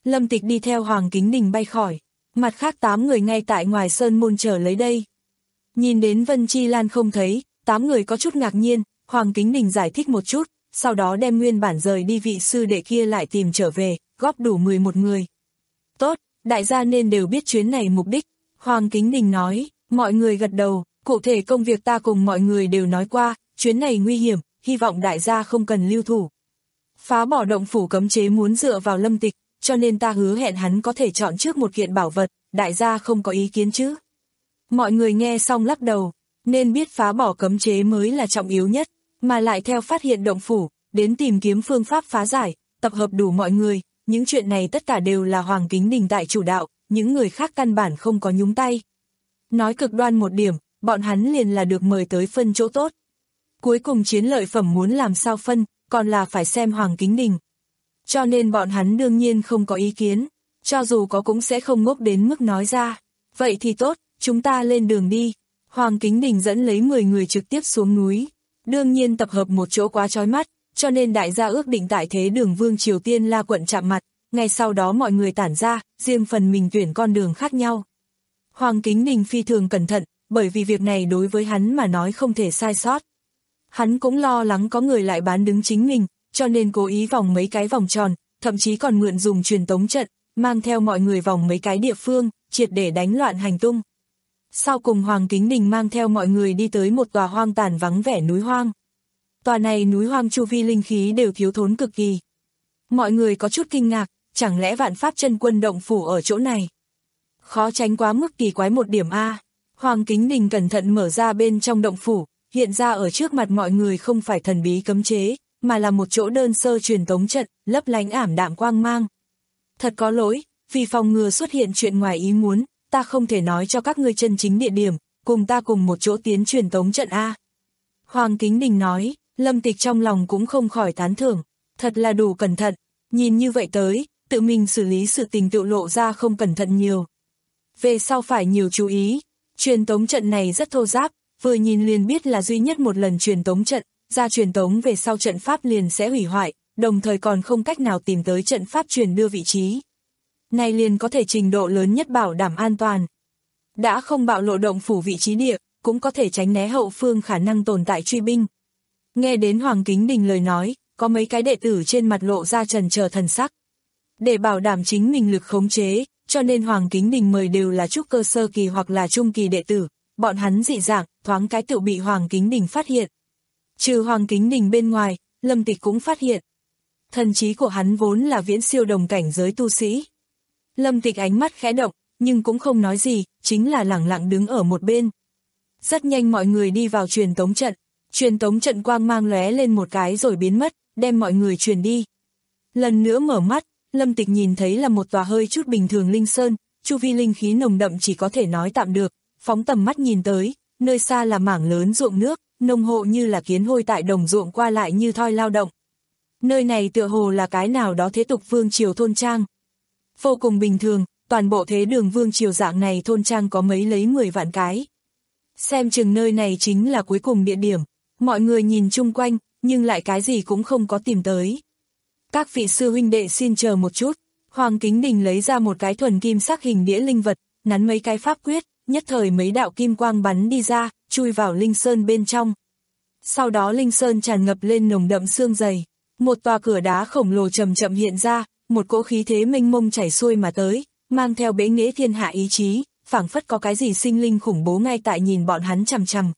Lâm Tịch đi theo Hoàng Kính Đình bay khỏi, mặt khác tám người ngay tại ngoài sơn môn chờ lấy đây. Nhìn đến Vân Chi Lan không thấy, tám người có chút ngạc nhiên, Hoàng Kính Đình giải thích một chút, sau đó đem nguyên bản rời đi vị sư đệ kia lại tìm trở về, góp đủ mười một người. Tốt, đại gia nên đều biết chuyến này mục đích, Hoàng Kính Đình nói, mọi người gật đầu, cụ thể công việc ta cùng mọi người đều nói qua, chuyến này nguy hiểm, hy vọng đại gia không cần lưu thủ. Phá bỏ động phủ cấm chế muốn dựa vào Lâm Tịch, cho nên ta hứa hẹn hắn có thể chọn trước một kiện bảo vật, đại gia không có ý kiến chứ. Mọi người nghe xong lắc đầu, nên biết phá bỏ cấm chế mới là trọng yếu nhất, mà lại theo phát hiện động phủ, đến tìm kiếm phương pháp phá giải, tập hợp đủ mọi người, những chuyện này tất cả đều là Hoàng Kính Đình tại chủ đạo, những người khác căn bản không có nhúng tay. Nói cực đoan một điểm, bọn hắn liền là được mời tới phân chỗ tốt. Cuối cùng chiến lợi phẩm muốn làm sao phân, còn là phải xem Hoàng Kính Đình. Cho nên bọn hắn đương nhiên không có ý kiến, cho dù có cũng sẽ không ngốc đến mức nói ra. Vậy thì tốt, chúng ta lên đường đi. Hoàng Kính Đình dẫn lấy mười người trực tiếp xuống núi. Đương nhiên tập hợp một chỗ quá chói mắt, cho nên đại gia ước định tại thế đường Vương Triều Tiên La quận chạm mặt. Ngay sau đó mọi người tản ra, riêng phần mình tuyển con đường khác nhau. Hoàng Kính Đình phi thường cẩn thận, bởi vì việc này đối với hắn mà nói không thể sai sót. Hắn cũng lo lắng có người lại bán đứng chính mình, cho nên cố ý vòng mấy cái vòng tròn, thậm chí còn mượn dùng truyền tống trận, mang theo mọi người vòng mấy cái địa phương, triệt để đánh loạn hành tung. Sau cùng Hoàng Kính Đình mang theo mọi người đi tới một tòa hoang tàn vắng vẻ núi hoang. Tòa này núi hoang chu vi linh khí đều thiếu thốn cực kỳ. Mọi người có chút kinh ngạc, chẳng lẽ Vạn Pháp Chân Quân động phủ ở chỗ này? Khó tránh quá mức kỳ quái một điểm a. Hoàng Kính Đình cẩn thận mở ra bên trong động phủ, hiện ra ở trước mặt mọi người không phải thần bí cấm chế, mà là một chỗ đơn sơ truyền tống trận, lấp lánh ảm đạm quang mang. Thật có lỗi, vì phòng ngừa xuất hiện chuyện ngoài ý muốn, ta không thể nói cho các ngươi chân chính địa điểm, cùng ta cùng một chỗ tiến truyền tống trận a. Hoàng Kính Đình nói, Lâm Tịch trong lòng cũng không khỏi tán thưởng, thật là đủ cẩn thận, nhìn như vậy tới, tự mình xử lý sự tình tự lộ ra không cẩn thận nhiều. Về sau phải nhiều chú ý, truyền tống trận này rất thô ráp, vừa nhìn liền biết là duy nhất một lần truyền tống trận, ra truyền tống về sau trận pháp liền sẽ hủy hoại, đồng thời còn không cách nào tìm tới trận pháp truyền đưa vị trí. Này liền có thể trình độ lớn nhất bảo đảm an toàn. Đã không bạo lộ động phủ vị trí địa, cũng có thể tránh né hậu phương khả năng tồn tại truy binh. Nghe đến Hoàng Kính Đình lời nói, có mấy cái đệ tử trên mặt lộ ra trần chờ thần sắc. Để bảo đảm chính mình lực khống chế, cho nên Hoàng Kính Đình mời đều là trúc cơ sơ kỳ hoặc là trung kỳ đệ tử, bọn hắn dị dạng, thoáng cái tự bị Hoàng Kính Đình phát hiện. Trừ Hoàng Kính Đình bên ngoài, Lâm Tịch cũng phát hiện. Thần trí của hắn vốn là viễn siêu đồng cảnh giới tu sĩ. Lâm Tịch ánh mắt khẽ động, nhưng cũng không nói gì, chính là lẳng lặng đứng ở một bên. Rất nhanh mọi người đi vào truyền tống trận, truyền tống trận quang mang lóe lên một cái rồi biến mất, đem mọi người truyền đi. Lần nữa mở mắt, Lâm Tịch nhìn thấy là một tòa hơi chút bình thường linh sơn, chu vi linh khí nồng đậm chỉ có thể nói tạm được, phóng tầm mắt nhìn tới, nơi xa là mảng lớn ruộng nước, nông hộ như là kiến hôi tại đồng ruộng qua lại như thoi lao động. Nơi này tựa hồ là cái nào đó thế tục vương triều thôn trang. Vô cùng bình thường, toàn bộ thế đường vương triều dạng này thôn trang có mấy lấy mười vạn cái. Xem chừng nơi này chính là cuối cùng địa điểm, mọi người nhìn chung quanh, nhưng lại cái gì cũng không có tìm tới. Các vị sư huynh đệ xin chờ một chút, Hoàng Kính Đình lấy ra một cái thuần kim sắc hình đĩa linh vật, nắn mấy cái pháp quyết, nhất thời mấy đạo kim quang bắn đi ra, chui vào linh sơn bên trong. Sau đó linh sơn tràn ngập lên nồng đậm sương dày, một tòa cửa đá khổng lồ chậm chậm hiện ra, một cỗ khí thế mênh mông chảy xuôi mà tới, mang theo bế nghĩa thiên hạ ý chí, phảng phất có cái gì sinh linh khủng bố ngay tại nhìn bọn hắn chằm chằm.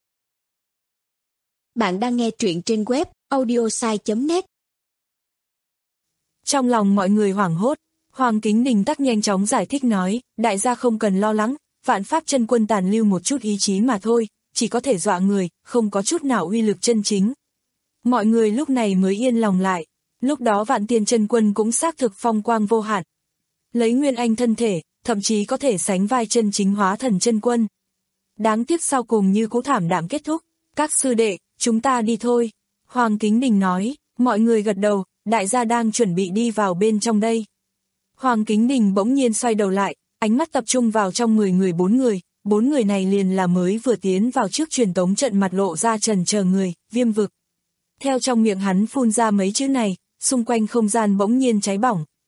Bạn đang nghe truyện trên web audiosai chấm net. Trong lòng mọi người hoảng hốt, Hoàng Kính Đình tắc nhanh chóng giải thích nói, đại gia không cần lo lắng, Vạn Pháp Chân Quân tàn lưu một chút ý chí mà thôi, chỉ có thể dọa người, không có chút nào uy lực chân chính. Mọi người lúc này mới yên lòng lại, lúc đó Vạn Tiên Chân Quân cũng xác thực phong quang vô hạn. Lấy nguyên anh thân thể, thậm chí có thể sánh vai chân chính hóa thần chân quân. Đáng tiếc sau cùng như cũ thảm đạm kết thúc, các sư đệ, chúng ta đi thôi. Hoàng Kính Đình nói, mọi người gật đầu, đại gia đang chuẩn bị đi vào bên trong đây. Hoàng Kính Đình bỗng nhiên xoay đầu lại, ánh mắt tập trung vào trong mười người bốn người, bốn người này liền là mới vừa tiến vào trước truyền tống trận mặt lộ ra trần chờ người, Viêm Vực. Theo trong miệng hắn phun ra mấy chữ này, xung quanh không gian bỗng nhiên cháy bỏng.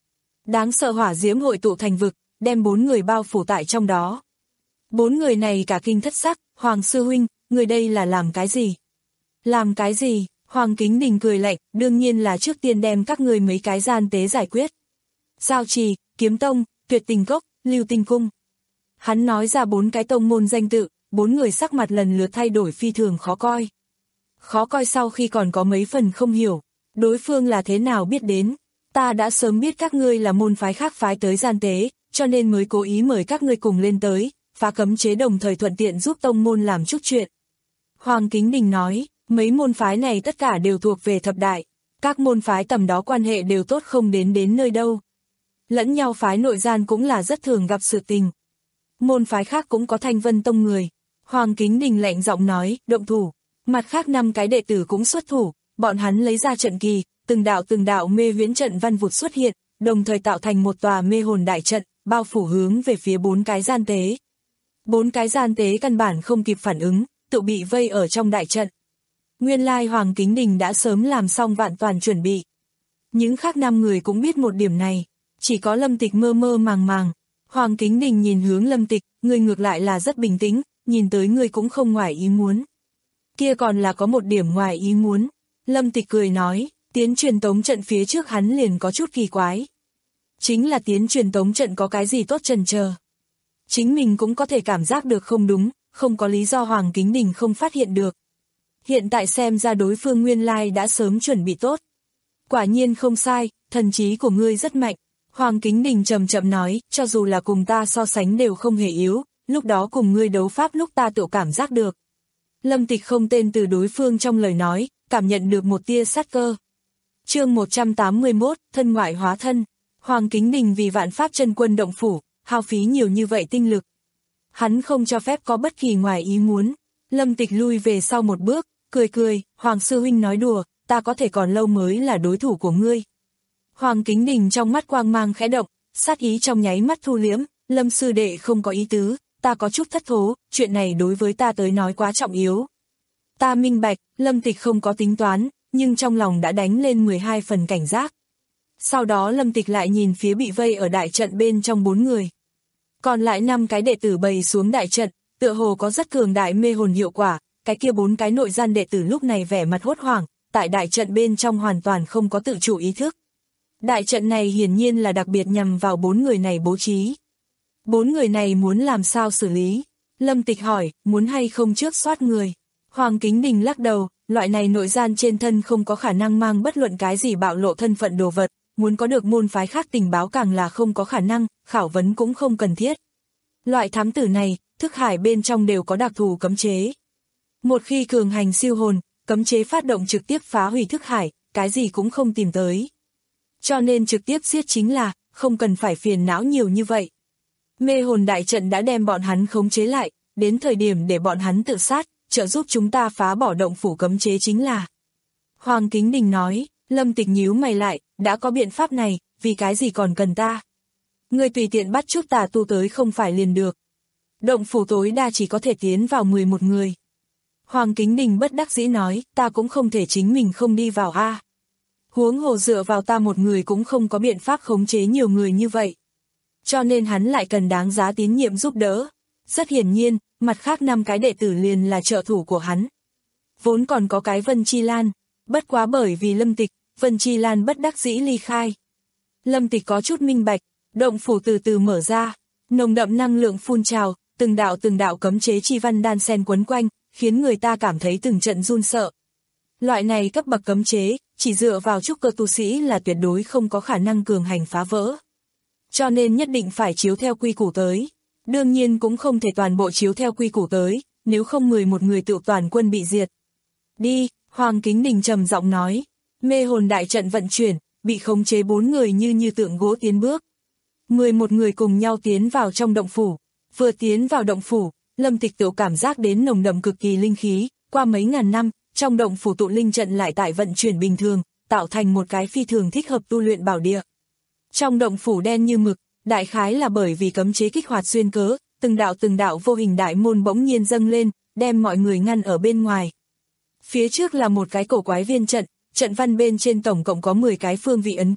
Đáng sợ hỏa diễm hội tụ thành vực, đem bốn người bao phủ tại trong đó. Bốn người này cả kinh thất sắc, Hoàng sư huynh, người đây là làm cái gì? Làm cái gì? Hoàng Kính Đình cười lạnh, đương nhiên là trước tiên đem các người mấy cái gian tế giải quyết. Giao Trì, Kiếm Tông, Tuyệt Tình Cốc, Lưu Tinh Cung. Hắn nói ra bốn cái tông môn danh tự, bốn người sắc mặt lần lượt thay đổi phi thường khó coi. Khó coi sau khi còn có mấy phần không hiểu, đối phương là thế nào biết đến. Ta đã sớm biết các ngươi là môn phái khác phái tới gian tế, cho nên mới cố ý mời các ngươi cùng lên tới, phá cấm chế đồng thời thuận tiện giúp tông môn làm chút chuyện. Hoàng Kính Đình nói, mấy môn phái này tất cả đều thuộc về thập đại, các môn phái tầm đó quan hệ đều tốt không đến đến nơi đâu. Lẫn nhau phái nội gian cũng là rất thường gặp sự tình. Môn phái khác cũng có Thanh Vân Tông người. Hoàng Kính Đình lạnh giọng nói, động thủ. Mặt khác năm cái đệ tử cũng xuất thủ, bọn hắn lấy ra trận kỳ, từng đạo từng đạo mê huyễn trận văn vụt xuất hiện, đồng thời tạo thành một tòa mê hồn đại trận, bao phủ hướng về phía bốn cái gian tế. Bốn cái gian tế căn bản không kịp phản ứng, tự bị vây ở trong đại trận. Nguyên lai Hoàng Kính Đình đã sớm làm xong vạn toàn chuẩn bị. Những khác năm người cũng biết một điểm này, chỉ có Lâm Tịch mơ mơ màng màng. Hoàng Kính Đình nhìn hướng Lâm Tịch, người ngược lại là rất bình tĩnh, nhìn tới người cũng không ngoài ý muốn. Kia còn là có một điểm ngoài ý muốn. Lâm Tịch cười nói, tiến truyền tống trận phía trước hắn liền có chút kỳ quái. Chính là tiến truyền tống trận có cái gì tốt chần chờ. Chính mình cũng có thể cảm giác được không đúng, không có lý do Hoàng Kính Đình không phát hiện được. Hiện tại xem ra đối phương nguyên lai đã sớm chuẩn bị tốt. Quả nhiên không sai, thần trí của ngươi rất mạnh. Hoàng Kính Đình chậm chậm nói, cho dù là cùng ta so sánh đều không hề yếu, lúc đó cùng ngươi đấu pháp lúc ta tự cảm giác được. Lâm Tịch không tên từ đối phương trong lời nói, cảm nhận được một tia sát cơ. Chương một trăm tám mươi mốt, thân ngoại hóa thân. Hoàng Kính Đình vì vạn pháp chân quân động phủ, hao phí nhiều như vậy tinh lực. Hắn không cho phép có bất kỳ ngoài ý muốn. Lâm Tịch lui về sau một bước, cười cười, Hoàng sư huynh nói đùa, ta có thể còn lâu mới là đối thủ của ngươi. Hoàng Kính Đình trong mắt quang mang khẽ động, sát ý trong nháy mắt thu liễm, Lâm sư đệ không có ý tứ, ta có chút thất thố, chuyện này đối với ta tới nói quá trọng yếu. Ta minh bạch, Lâm Tịch không có tính toán, nhưng trong lòng đã đánh lên mười hai phần cảnh giác. Sau đó Lâm Tịch lại nhìn phía bị vây ở đại trận bên trong bốn người. Còn lại năm cái đệ tử bày xuống đại trận, tựa hồ có rất cường đại mê hồn hiệu quả, cái kia bốn cái nội gian đệ tử lúc này vẻ mặt hốt hoảng, tại đại trận bên trong hoàn toàn không có tự chủ ý thức. Đại trận này hiển nhiên là đặc biệt nhằm vào bốn người này bố trí. Bốn người này muốn làm sao xử lý? Lâm Tịch hỏi, muốn hay không trước soát người? Hoàng Kính Đình lắc đầu, loại này nội gian trên thân không có khả năng mang bất luận cái gì bạo lộ thân phận đồ vật, muốn có được môn phái khác tình báo càng là không có khả năng, khảo vấn cũng không cần thiết. Loại thám tử này, thức hải bên trong đều có đặc thù cấm chế. Một khi cường hành siêu hồn, cấm chế phát động trực tiếp phá hủy thức hải, cái gì cũng không tìm tới. Cho nên trực tiếp giết chính là, không cần phải phiền não nhiều như vậy. Mê hồn đại trận đã đem bọn hắn khống chế lại, đến thời điểm để bọn hắn tự sát, trợ giúp chúng ta phá bỏ động phủ cấm chế chính là. Hoàng Kính Đình nói, Lâm Tịch nhíu mày lại, đã có biện pháp này, vì cái gì còn cần ta? Ngươi tùy tiện bắt chút tà tu tới không phải liền được. Động phủ tối đa chỉ có thể tiến vào mười một người. Hoàng Kính Đình bất đắc dĩ nói, ta cũng không thể chính mình không đi vào a. Huống hồ dựa vào ta một người cũng không có biện pháp khống chế nhiều người như vậy. Cho nên hắn lại cần đáng giá tín nhiệm giúp đỡ. Rất hiển nhiên, mặt khác năm cái đệ tử liền là trợ thủ của hắn. Vốn còn có cái Vân Chi Lan, bất quá bởi vì Lâm Tịch, Vân Chi Lan bất đắc dĩ ly khai. Lâm Tịch có chút minh bạch, động phủ từ từ mở ra, nồng đậm năng lượng phun trào, từng đạo từng đạo cấm chế chi văn đan xen quấn quanh, khiến người ta cảm thấy từng trận run sợ. Loại này cấp bậc cấm chế, chỉ dựa vào trúc cơ tu sĩ là tuyệt đối không có khả năng cường hành phá vỡ. Cho nên nhất định phải chiếu theo quy củ tới. Đương nhiên cũng không thể toàn bộ chiếu theo quy củ tới, nếu không mười một người tự toàn quân bị diệt. Đi, Hoàng Kính Đình trầm giọng nói. Mê hồn đại trận vận chuyển, bị khống chế bốn người như như tượng gỗ tiến bước. mười một người cùng nhau tiến vào trong động phủ. Vừa tiến vào động phủ, Lâm Tịch tự cảm giác đến nồng đậm cực kỳ linh khí, qua mấy ngàn năm, trong động phủ tụ linh trận lại tại vận chuyển bình thường, tạo thành một cái phi thường thích hợp tu luyện bảo địa. Trong động phủ đen như mực, đại khái là bởi vì cấm chế kích hoạt xuyên cớ, từng đạo từng đạo vô hình đại môn bỗng nhiên dâng lên, đem mọi người ngăn ở bên ngoài. Phía trước là một cái cổ quái viên trận, trận văn bên trên tổng cộng có mười cái phương vị ấn ký,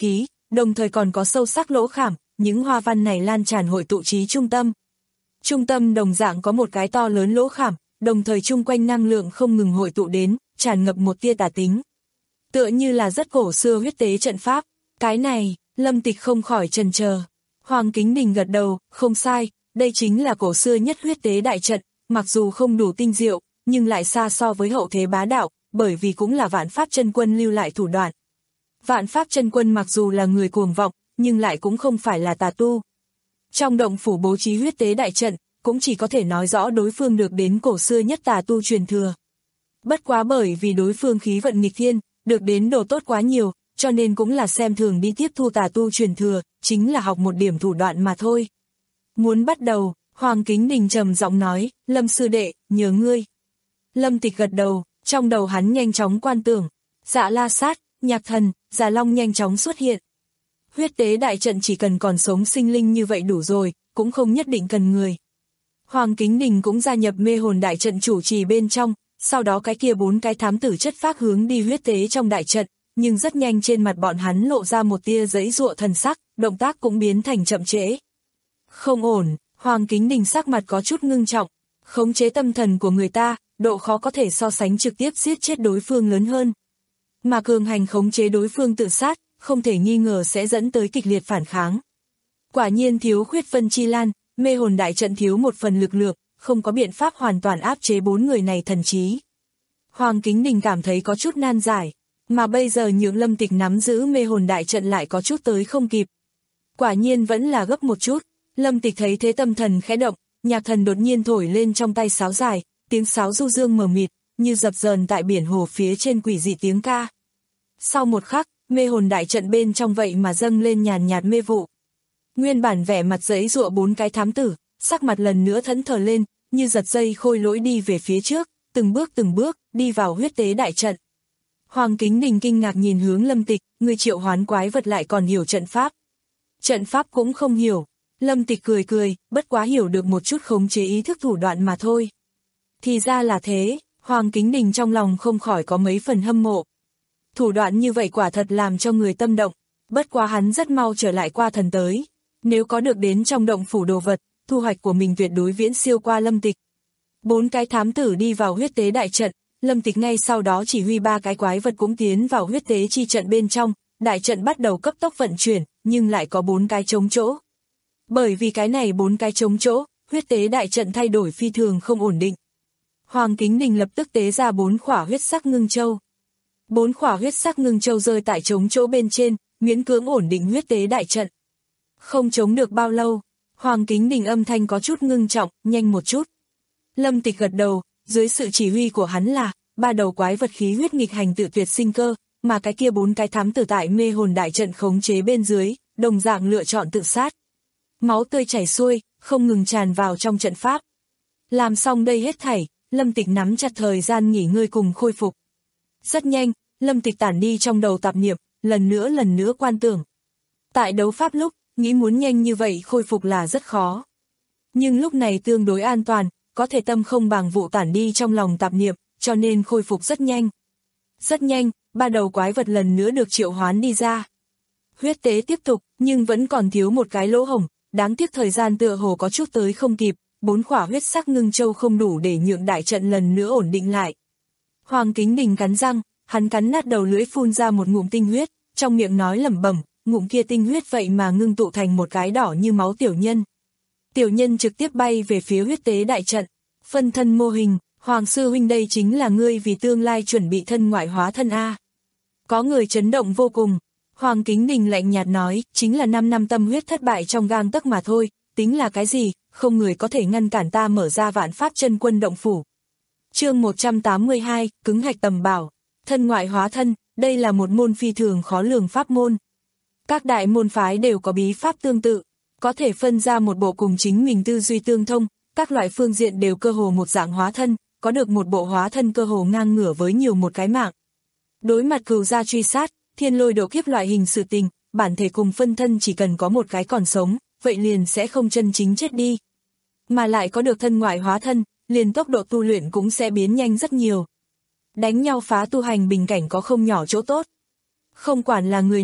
đồng thời còn có sâu sắc lỗ khảm, những hoa văn này lan tràn hội tụ chí trung tâm. Trung tâm đồng dạng có một cái to lớn lỗ khảm, đồng thời chung quanh năng lượng không ngừng hội tụ đến, tràn ngập một tia tà tính. Tựa như là rất cổ xưa huyết tế trận pháp. Cái này, Lâm Tịch không khỏi chần chờ. Hoàng Kính Đình gật đầu, không sai, đây chính là cổ xưa nhất huyết tế đại trận, mặc dù không đủ tinh diệu, nhưng lại xa so với hậu thế bá đạo, bởi vì cũng là Vạn Pháp Chân Quân lưu lại thủ đoạn. Vạn Pháp Chân Quân mặc dù là người cuồng vọng, nhưng lại cũng không phải là tà tu. Trong động phủ bố trí huyết tế đại trận, cũng chỉ có thể nói rõ đối phương được đến cổ xưa nhất tà tu truyền thừa. Bất quá bởi vì đối phương khí vận nghịch thiên, được đến đồ tốt quá nhiều, cho nên cũng là xem thường đi tiếp thu tà tu truyền thừa, chính là học một điểm thủ đoạn mà thôi. Muốn bắt đầu, Hoàng Kính Đình trầm giọng nói, Lâm sư đệ, nhờ ngươi. Lâm Tịch gật đầu, trong đầu hắn nhanh chóng quan tưởng, Dạ La Sát, Nhạc Thần, Già Long nhanh chóng xuất hiện. Huyết tế đại trận chỉ cần còn sống sinh linh như vậy đủ rồi, cũng không nhất định cần người. Hoàng Kính Đình cũng gia nhập mê hồn đại trận chủ trì bên trong, sau đó cái kia bốn cái thám tử chất phác hướng đi huyết tế trong đại trận, nhưng rất nhanh trên mặt bọn hắn lộ ra một tia giãy giụa thần sắc, động tác cũng biến thành chậm trễ. Không ổn, Hoàng Kính Đình sắc mặt có chút ngưng trọng, khống chế tâm thần của người ta, độ khó có thể so sánh trực tiếp giết chết đối phương lớn hơn. Mà cường hành khống chế đối phương tự sát, không thể nghi ngờ sẽ dẫn tới kịch liệt phản kháng. Quả nhiên thiếu khuyết Vân Chi Lan, mê hồn đại trận thiếu một phần lực lượng, không có biện pháp hoàn toàn áp chế bốn người này thần trí. Hoàng Kính Đình cảm thấy có chút nan giải, mà bây giờ nhượng Lâm Tịch nắm giữ mê hồn đại trận lại có chút tới không kịp. Quả nhiên vẫn là gấp một chút, Lâm Tịch thấy thế tâm thần khẽ động, Nhạc Thần đột nhiên thổi lên trong tay sáo dài, tiếng sáo du dương mờ mịt, như dập dờn tại biển hồ phía trên quỷ dị tiếng ca. Sau một khắc, mê hồn đại trận bên trong vậy mà dâng lên nhàn nhạt mê vụ. Nguyên bản vẻ mặt giãy giụa bốn cái thám tử, sắc mặt lần nữa thẫn thờ lên, như giật dây khôi lỗi đi về phía trước, từng bước từng bước, đi vào huyết tế đại trận. Hoàng Kính Đình kinh ngạc nhìn hướng Lâm Tịch, người triệu hoán quái vật lại còn hiểu trận pháp. Trận pháp cũng không hiểu. Lâm Tịch cười cười, bất quá hiểu được một chút khống chế ý thức thủ đoạn mà thôi. Thì ra là thế, Hoàng Kính Đình trong lòng không khỏi có mấy phần hâm mộ. Thủ đoạn như vậy quả thật làm cho người tâm động, bất quá hắn rất mau trở lại qua thần tới. Nếu có được đến trong động phủ đồ vật, thu hoạch của mình tuyệt đối viễn siêu qua Lâm Tịch. Bốn cái thám tử đi vào huyết tế đại trận, Lâm Tịch ngay sau đó chỉ huy ba cái quái vật cũng tiến vào huyết tế chi trận bên trong, đại trận bắt đầu cấp tốc vận chuyển, nhưng lại có bốn cái trống chỗ. Bởi vì cái này bốn cái trống chỗ, huyết tế đại trận thay đổi phi thường không ổn định. Hoàng Kính Đình lập tức tế ra bốn khỏa huyết sắc ngưng châu. Bốn khỏa huyết sắc ngưng châu rơi tại trống chỗ bên trên, miễn cưỡng ổn định huyết tế đại trận. Không chống được bao lâu, Hoàng Kính Đình âm thanh có chút ngưng trọng, nhanh một chút. Lâm Tịch gật đầu, dưới sự chỉ huy của hắn là, ba đầu quái vật khí huyết nghịch hành tự tuyệt sinh cơ, mà cái kia bốn cái thám tử tại mê hồn đại trận khống chế bên dưới, đồng dạng lựa chọn tự sát. Máu tươi chảy xuôi, không ngừng tràn vào trong trận pháp. Làm xong đây hết thảy, Lâm Tịch nắm chặt thời gian nghỉ ngơi cùng khôi phục. Rất nhanh, Lâm Tịch tản đi trong đầu tạp niệm, lần nữa lần nữa quan tưởng. Tại đấu pháp lúc, nghĩ muốn nhanh như vậy khôi phục là rất khó. Nhưng lúc này tương đối an toàn, có thể tâm không bàng vụ tản đi trong lòng tạp niệm, cho nên khôi phục rất nhanh. Rất nhanh, ba đầu quái vật lần nữa được triệu hoán đi ra. Huyết tế tiếp tục, nhưng vẫn còn thiếu một cái lỗ hổng, đáng tiếc thời gian tựa hồ có chút tới không kịp, bốn khỏa huyết sắc ngưng châu không đủ để nhượng đại trận lần nữa ổn định lại. Hoàng Kính Đình cắn răng, hắn cắn nát đầu lưỡi phun ra một ngụm tinh huyết, trong miệng nói lẩm bẩm, ngụm kia tinh huyết vậy mà ngưng tụ thành một cái đỏ như máu tiểu nhân. Tiểu nhân trực tiếp bay về phía huyết tế đại trận, phân thân mô hình, Hoàng sư huynh đây chính là ngươi vì tương lai chuẩn bị thân ngoại hóa thân A. Có người chấn động vô cùng, Hoàng Kính Đình lạnh nhạt nói, chính là năm năm tâm huyết thất bại trong gang tấc mà thôi, tính là cái gì, không người có thể ngăn cản ta mở ra Vạn Pháp Chân Quân động phủ. Chương một trăm tám mươi hai, cứng hạch tầm bảo, thân ngoại hóa thân, đây là một môn phi thường khó lường pháp môn. Các đại môn phái đều có bí pháp tương tự, có thể phân ra một bộ cùng chính mình tư duy tương thông, các loại phương diện đều cơ hồ một dạng hóa thân, có được một bộ hóa thân cơ hồ ngang ngửa với nhiều một cái mạng. Đối mặt cừu gia truy sát, thiên lôi độ kiếp loại hình sự tình, bản thể cùng phân thân chỉ cần có một cái còn sống, vậy liền sẽ không chân chính chết đi. Mà lại có được thân ngoại hóa thân, liền tốc độ tu luyện cũng sẽ biến nhanh rất nhiều. Đánh nhau phá tu hành bình cảnh có không nhỏ chỗ tốt. Không quản là người nào,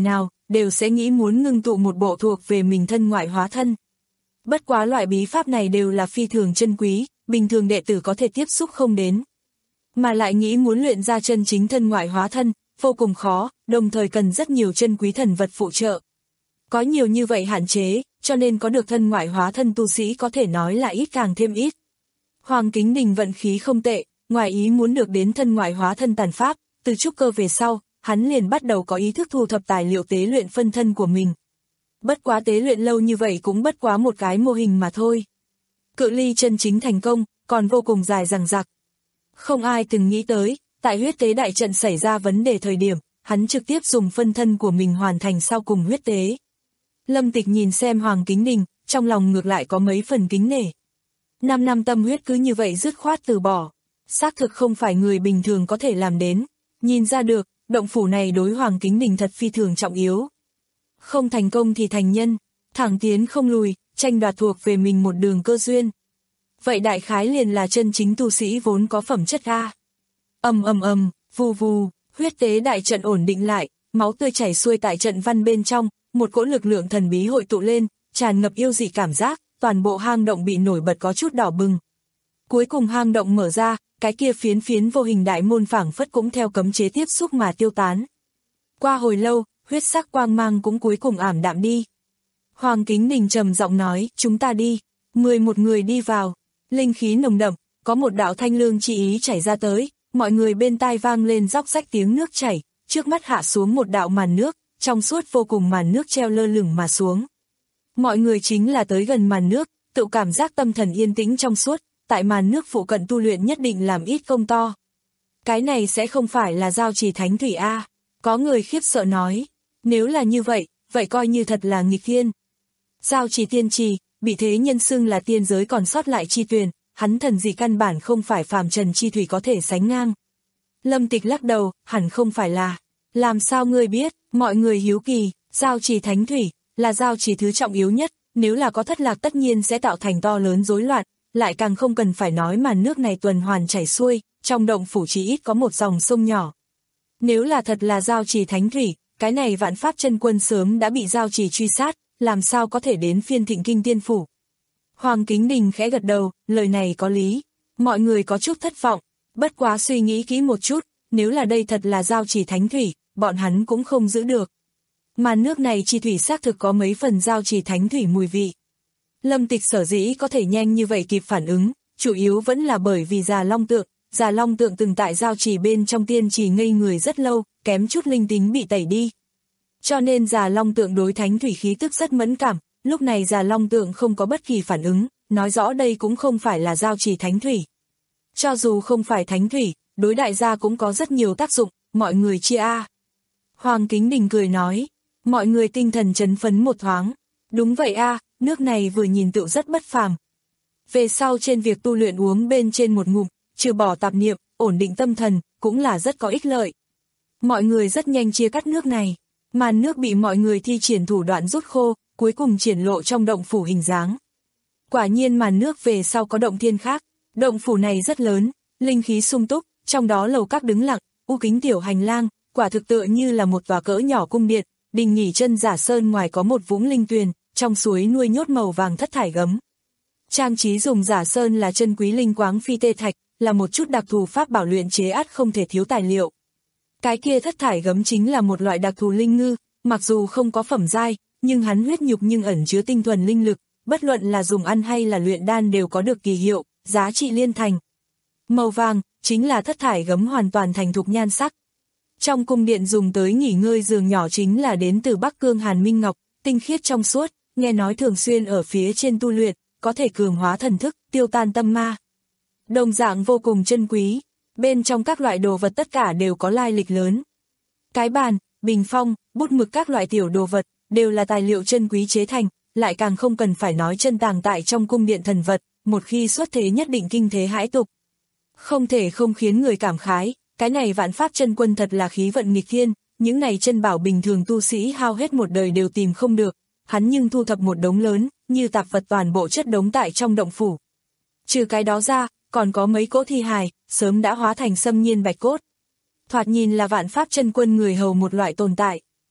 đều sẽ nghĩ muốn ngưng tụ một bộ thuộc về mình thân ngoại hóa thân. Bất quá loại bí pháp này đều là phi thường chân quý, bình thường đệ tử có thể tiếp xúc không đến. Mà lại nghĩ muốn luyện ra chân chính thân ngoại hóa thân, vô cùng khó, đồng thời cần rất nhiều chân quý thần vật phụ trợ. Có nhiều như vậy hạn chế, cho nên có được thân ngoại hóa thân tu sĩ có thể nói là ít càng thêm ít. Hoàng Kính Đình vận khí không tệ, ngoài ý muốn được đến thân ngoại hóa thân tàn pháp, từ trúc cơ về sau, hắn liền bắt đầu có ý thức thu thập tài liệu tế luyện phân thân của mình. Bất quá tế luyện lâu như vậy cũng bất quá một cái mô hình mà thôi. Cự ly chân chính thành công, còn vô cùng dài dằng dặc. Không ai từng nghĩ tới, tại huyết tế đại trận xảy ra vấn đề thời điểm, hắn trực tiếp dùng phân thân của mình hoàn thành sau cùng huyết tế. Lâm Tịch nhìn xem Hoàng Kính Đình, trong lòng ngược lại có mấy phần kính nể. Năm năm tâm huyết cứ như vậy dứt khoát từ bỏ. Xác thực không phải người bình thường có thể làm đến. Nhìn ra được, động phủ này đối Hoàng Kính Đình thật phi thường trọng yếu. Không thành công thì thành nhân, thẳng tiến không lùi, tranh đoạt thuộc về mình một đường cơ duyên. Vậy đại khái liền là chân chính tu sĩ vốn có phẩm chất a. Ầm ầm ầm, vù vù, huyết tế đại trận ổn định lại, máu tươi chảy xuôi tại trận văn bên trong, một cỗ lực lượng thần bí hội tụ lên, tràn ngập yêu dị cảm giác, toàn bộ hang động bị nổi bật có chút đỏ bừng. Cuối cùng hang động mở ra, cái kia phiến phiến vô hình đại môn phảng phất cũng theo cấm chế tiếp xúc mà tiêu tán. Qua hồi lâu, huyết sắc quang mang cũng cuối cùng ảm đạm đi. Hoàng Kính Đình trầm giọng nói, chúng ta đi. mười một người đi vào, linh khí nồng đậm, có một đạo thanh lương chi ý chảy ra tới, mọi người bên tai vang lên róc rách tiếng nước chảy, trước mắt hạ xuống một đạo màn nước, trong suốt vô cùng màn nước treo lơ lửng mà xuống. Mọi người chính là tới gần màn nước, tự cảm giác tâm thần yên tĩnh trong suốt, tại màn nước phụ cận tu luyện nhất định làm ít công to. Cái này sẽ không phải là giao trì thánh thủy a? Có người khiếp sợ nói, nếu là như vậy, vậy coi như thật là nghịch thiên. Giao trì tiên trì, bị thế nhân xưng là tiên giới còn sót lại chi tuyền, hắn thần gì căn bản không phải phàm trần chi thủy có thể sánh ngang. Lâm Tịch lắc đầu, hẳn không phải là. Làm sao ngươi biết, mọi người hiếu kỳ, giao trì thánh thủy, là giao trì thứ trọng yếu nhất, nếu là có thất lạc tất nhiên sẽ tạo thành to lớn rối loạn, lại càng không cần phải nói màn nước này tuần hoàn chảy xuôi, trong động phủ chỉ ít có một dòng sông nhỏ. Nếu là thật là giao trì thánh thủy, cái này Vạn Pháp chân quân sớm đã bị giao trì truy sát, làm sao có thể đến phiên Thịnh Kinh Tiên Phủ. Hoàng Kính Đình khẽ gật đầu, lời này có lý. Mọi người có chút thất vọng, bất quá suy nghĩ kỹ một chút, nếu là đây thật là giao trì thánh thủy, bọn hắn cũng không giữ được. Mà nước này chi thủy xác thực có mấy phần giao trì thánh thủy mùi vị. Lâm Tịch sở dĩ có thể nhanh như vậy kịp phản ứng, chủ yếu vẫn là bởi vì Già Long Tượng, Già Long Tượng từng tại giao trì bên trong tiên trì ngây người rất lâu, kém chút linh tính bị tẩy đi. Cho nên Già Long Tượng đối thánh thủy khí tức rất mẫn cảm, lúc này Già Long Tượng không có bất kỳ phản ứng, nói rõ đây cũng không phải là giao trì thánh thủy. Cho dù không phải thánh thủy, đối đại gia cũng có rất nhiều tác dụng, mọi người chia a. Hoàng Kính Đình cười nói, mọi người tinh thần chấn phấn một thoáng. Đúng vậy a, nước này vừa nhìn tựu rất bất phàm. Về sau trên việc tu luyện uống bên trên một ngụm, trừ bỏ tạp niệm, ổn định tâm thần, cũng là rất có ích lợi. Mọi người rất nhanh chia cắt nước này, màn nước bị mọi người thi triển thủ đoạn rút khô, cuối cùng triển lộ trong động phủ hình dáng. Quả nhiên màn nước về sau có động thiên khác, động phủ này rất lớn, linh khí sung túc, trong đó lầu các đứng lặng, u kính tiểu hành lang, quả thực tựa như là một tòa cỡ nhỏ cung điện, đình nghỉ chân giả sơn ngoài có một vũng linh tuyền, trong suối nuôi nhốt màu vàng thất thải gấm. Trang trí dùng giả sơn là chân quý linh quáng phi tê thạch, là một chút đặc thù pháp bảo luyện chế ắt không thể thiếu tài liệu. Cái kia thất thải gấm chính là một loại đặc thù linh ngư, mặc dù không có phẩm giai, nhưng hắn huyết nhục nhưng ẩn chứa tinh thuần linh lực, bất luận là dùng ăn hay là luyện đan đều có được kỳ hiệu, giá trị liên thành. Màu vàng, chính là thất thải gấm hoàn toàn thành thục nhan sắc. Trong cung điện dùng tới nghỉ ngơi giường nhỏ chính là đến từ Bắc Cương Hàn Minh Ngọc, tinh khiết trong suốt, nghe nói thường xuyên ở phía trên tu luyện, có thể cường hóa thần thức, tiêu tan tâm ma. Đồng dạng vô cùng chân quý, bên trong các loại đồ vật tất cả đều có lai lịch lớn. Cái bàn, bình phong, bút mực các loại tiểu đồ vật, đều là tài liệu chân quý chế thành, lại càng không cần phải nói chân tàng tại trong cung điện thần vật, một khi xuất thế nhất định kinh thế hãi tục. Không thể không khiến người cảm khái, cái này Vạn Pháp chân quân thật là khí vận nghịch thiên, những này chân bảo bình thường tu sĩ hao hết một đời đều tìm không được, hắn nhưng thu thập một đống lớn, như tạp vật toàn bộ chất đống tại trong động phủ. Trừ cái đó ra, còn có mấy cỗ thi hài, sớm đã hóa thành xâm nhiên bạch cốt. Thoạt nhìn là Vạn Pháp chân quân người hầu một loại tồn tại.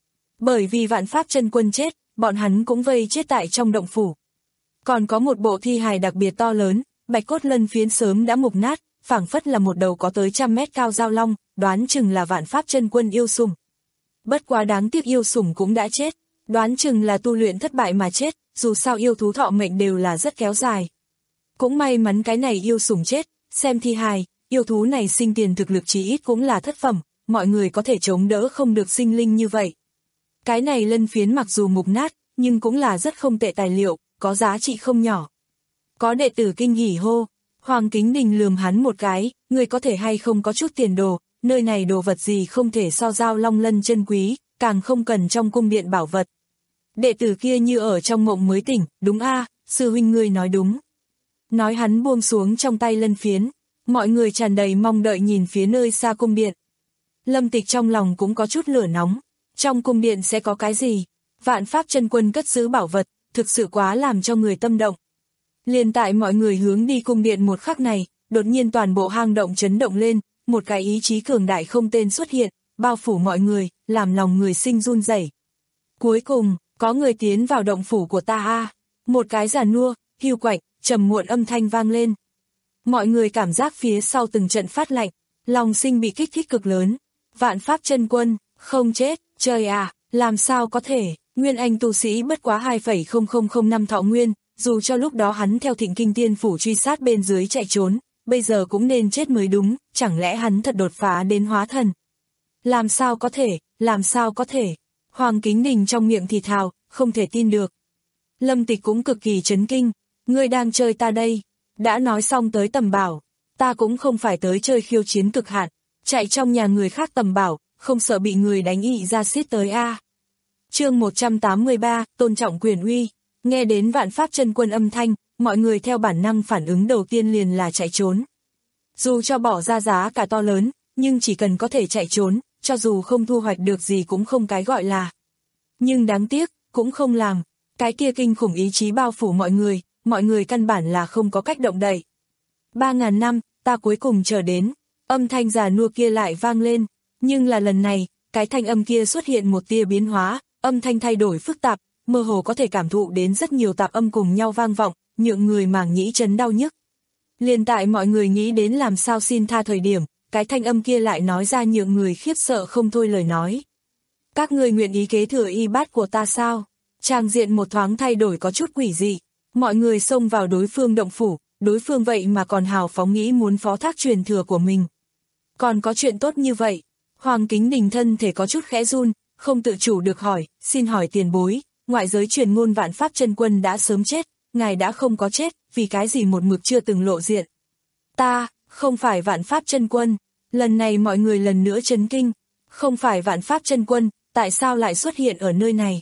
Bởi vì vạn pháp chân quân chết, bọn hắn cũng vây chết tại trong động phủ. Còn có một bộ thi hài đặc biệt to lớn, bạch cốt lân phiến sớm đã mục nát, phảng phất là một đầu có tới trăm mét cao dao long, đoán chừng là vạn pháp chân quân yêu sủng. Bất quá đáng tiếc yêu sủng cũng đã chết, đoán chừng là tu luyện thất bại mà chết, dù sao yêu thú thọ mệnh đều là rất kéo dài. Cũng may mắn cái này yêu sủng chết, xem thi hài, yêu thú này sinh tiền thực lực chí ít cũng là thất phẩm, mọi người có thể chống đỡ không được sinh linh như vậy. Cái này lân phiến mặc dù mục nát, nhưng cũng là rất không tệ tài liệu, có giá trị không nhỏ. Có đệ tử kinh hỉ hô, Hoàng Kính Đình lườm hắn một cái, người có thể hay không có chút tiền đồ, nơi này đồ vật gì không thể so giao long lân chân quý, càng không cần trong cung điện bảo vật. Đệ tử kia như ở trong mộng mới tỉnh, đúng a, sư huynh ngươi nói đúng. Nói hắn buông xuống trong tay lân phiến, mọi người tràn đầy mong đợi nhìn phía nơi xa cung điện. Lâm Tịch trong lòng cũng có chút lửa nóng, trong cung điện sẽ có cái gì? Vạn pháp chân quân cất giữ bảo vật, thực sự quá làm cho người tâm động. Liền tại mọi người hướng đi cung điện một khắc này, đột nhiên toàn bộ hang động chấn động lên, một cái ý chí cường đại không tên xuất hiện, bao phủ mọi người, làm lòng người sinh run rẩy. Cuối cùng, có người tiến vào động phủ của ta a. Một cái giàn nua, hiu quạnh, trầm muộn âm thanh vang lên. Mọi người cảm giác phía sau từng trận phát lạnh, lòng sinh bị kích thích cực lớn. Vạn pháp chân quân, không chết, trời à, làm sao có thể, nguyên anh tu sĩ bất quá hai phẩy không không không năm thọ nguyên, dù cho lúc đó hắn theo Thịnh Kinh Tiên Phủ truy sát bên dưới chạy trốn, bây giờ cũng nên chết mới đúng, chẳng lẽ hắn thật đột phá đến hóa thần. Làm sao có thể, làm sao có thể, Hoàng Kính Đình trong miệng thì thào, không thể tin được. Lâm Tịch cũng cực kỳ chấn kinh, ngươi đang chơi ta đây, đã nói xong tới tầm bảo, ta cũng không phải tới chơi khiêu chiến cực hạn, chạy trong nhà người khác tầm bảo, không sợ bị người đánh ị ra xiết tới a. Chương một trăm tám mươi ba, tôn trọng quyền uy. Nghe đến vạn pháp chân quân âm thanh, mọi người theo bản năng phản ứng đầu tiên liền là chạy trốn. Dù cho bỏ ra giá cả to lớn, nhưng chỉ cần có thể chạy trốn, cho dù không thu hoạch được gì cũng không cái gọi là. Nhưng đáng tiếc, cũng không làm. Cái kia kinh khủng ý chí bao phủ mọi người, mọi người căn bản là không có cách động đậy. Ba ngàn năm, ta cuối cùng chờ đến, âm thanh già nua kia lại vang lên, nhưng là lần này, cái thanh âm kia xuất hiện một tia biến hóa, âm thanh thay đổi phức tạp, mơ hồ có thể cảm thụ đến rất nhiều tạp âm cùng nhau vang vọng, nhượng người màng nhĩ chấn đau nhức. Liền tại mọi người nghĩ đến làm sao xin tha thời điểm, cái thanh âm kia lại nói ra nhượng người khiếp sợ không thôi lời nói. Các ngươi nguyện ý kế thừa y bát của ta sao? Trang diện một thoáng thay đổi có chút quỷ dị, mọi người xông vào đối phương động phủ, đối phương vậy mà còn hào phóng nghĩ muốn phó thác truyền thừa của mình. Còn có chuyện tốt như vậy, Hoàng Kính Đình thân thể có chút khẽ run, không tự chủ được hỏi, xin hỏi tiền bối, ngoại giới truyền ngôn vạn pháp chân quân đã sớm chết, ngài đã không có chết, vì cái gì một mực chưa từng lộ diện. Ta, không phải vạn pháp chân quân, lần này mọi người lần nữa chấn kinh, không phải vạn pháp chân quân, tại sao lại xuất hiện ở nơi này?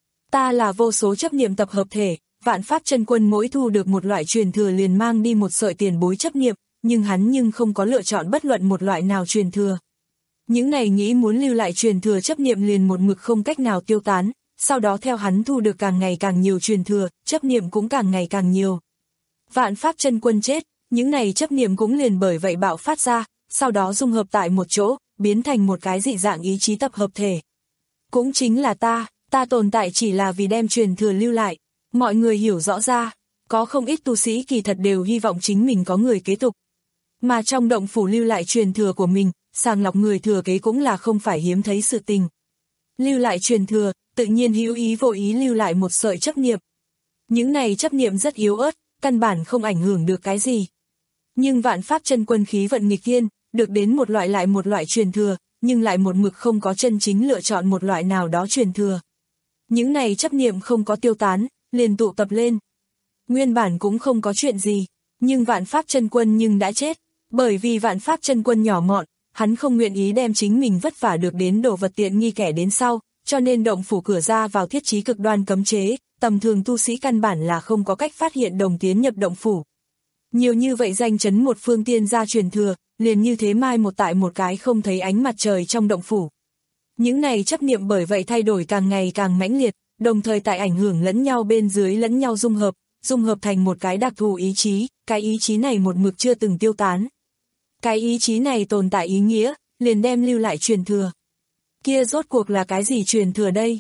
Ta là vô số chấp niệm tập hợp thể, vạn pháp chân quân mỗi thu được một loại truyền thừa liền mang đi một sợi tiền bối chấp niệm, nhưng hắn nhưng không có lựa chọn bất luận một loại nào truyền thừa. Những này nghĩ muốn lưu lại truyền thừa chấp niệm liền một mực không cách nào tiêu tán, sau đó theo hắn thu được càng ngày càng nhiều truyền thừa, chấp niệm cũng càng ngày càng nhiều. Vạn pháp chân quân chết, những này chấp niệm cũng liền bởi vậy bạo phát ra, sau đó dung hợp tại một chỗ, biến thành một cái dị dạng ý chí tập hợp thể. Cũng chính là ta, ta tồn tại chỉ là vì đem truyền thừa lưu lại, mọi người hiểu rõ ra, có không ít tu sĩ kỳ thật đều hy vọng chính mình có người kế tục. Mà trong động phủ lưu lại truyền thừa của mình, sàng lọc người thừa kế cũng là không phải hiếm thấy sự tình. Lưu lại truyền thừa, tự nhiên hữu ý vô ý lưu lại một sợi chấp niệm. Những này chấp niệm rất yếu ớt, căn bản không ảnh hưởng được cái gì. Nhưng vạn pháp chân quân khí vận nghịch thiên, được đến một loại lại một loại truyền thừa, nhưng lại một mực không có chân chính lựa chọn một loại nào đó truyền thừa. Những này chấp niệm không có tiêu tán, liền tụ tập lên. Nguyên bản cũng không có chuyện gì, nhưng vạn pháp chân quân nhưng đã chết, bởi vì vạn pháp chân quân nhỏ mọn, hắn không nguyện ý đem chính mình vất vả được đến đồ vật tiện nghi kẻ đến sau, cho nên động phủ cửa ra vào thiết trí cực đoan cấm chế, tầm thường tu sĩ căn bản là không có cách phát hiện đồng tiến nhập động phủ. Nhiều như vậy danh chấn một phương tiên gia truyền thừa, liền như thế mai một tại một cái không thấy ánh mặt trời trong động phủ. Những này chấp niệm bởi vậy thay đổi càng ngày càng mãnh liệt, đồng thời tại ảnh hưởng lẫn nhau bên dưới lẫn nhau dung hợp, dung hợp thành một cái đặc thù ý chí, cái ý chí này một mực chưa từng tiêu tán. Cái ý chí này tồn tại ý nghĩa, liền đem lưu lại truyền thừa. Kia rốt cuộc là cái gì truyền thừa đây?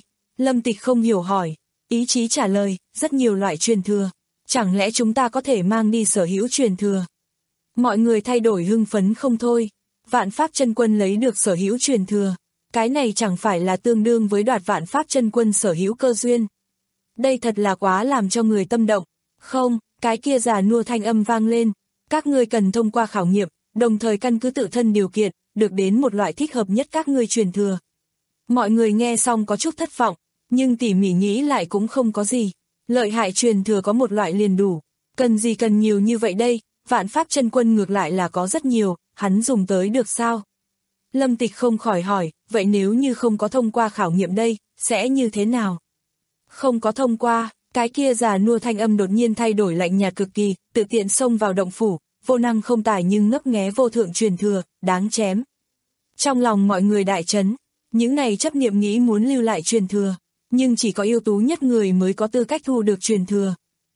Lâm Tịch không hiểu hỏi. Ý chí trả lời, rất nhiều loại truyền thừa. Chẳng lẽ chúng ta có thể mang đi sở hữu truyền thừa? Mọi người thay đổi hưng phấn không thôi. Vạn Pháp Chân Quân lấy được sở hữu truyền thừa. Cái này chẳng phải là tương đương với đoạt Vạn Pháp Chân Quân sở hữu cơ duyên. Đây thật là quá làm cho người tâm động. Không, cái kia già nua thanh âm vang lên. Các ngươi cần thông qua khảo nghiệm, đồng thời căn cứ tự thân điều kiện, được đến một loại thích hợp nhất các ngươi truyền thừa. Mọi người nghe xong có chút thất vọng, nhưng tỉ mỉ nghĩ lại cũng không có gì. Lợi hại truyền thừa có một loại liền đủ. Cần gì cần nhiều như vậy đây, Vạn Pháp Chân Quân ngược lại là có rất nhiều, hắn dùng tới được sao? Lâm Tịch không khỏi hỏi, vậy nếu như không có thông qua khảo nghiệm đây, sẽ như thế nào? Không có thông qua, cái kia già nua thanh âm đột nhiên thay đổi lạnh nhạt cực kỳ, tự tiện xông vào động phủ, vô năng không tài nhưng ngấp nghé vô thượng truyền thừa, đáng chém. Trong lòng mọi người đại chấn, những này chấp niệm nghĩ muốn lưu lại truyền thừa, nhưng chỉ có ưu tú nhất người mới có tư cách thu được truyền thừa.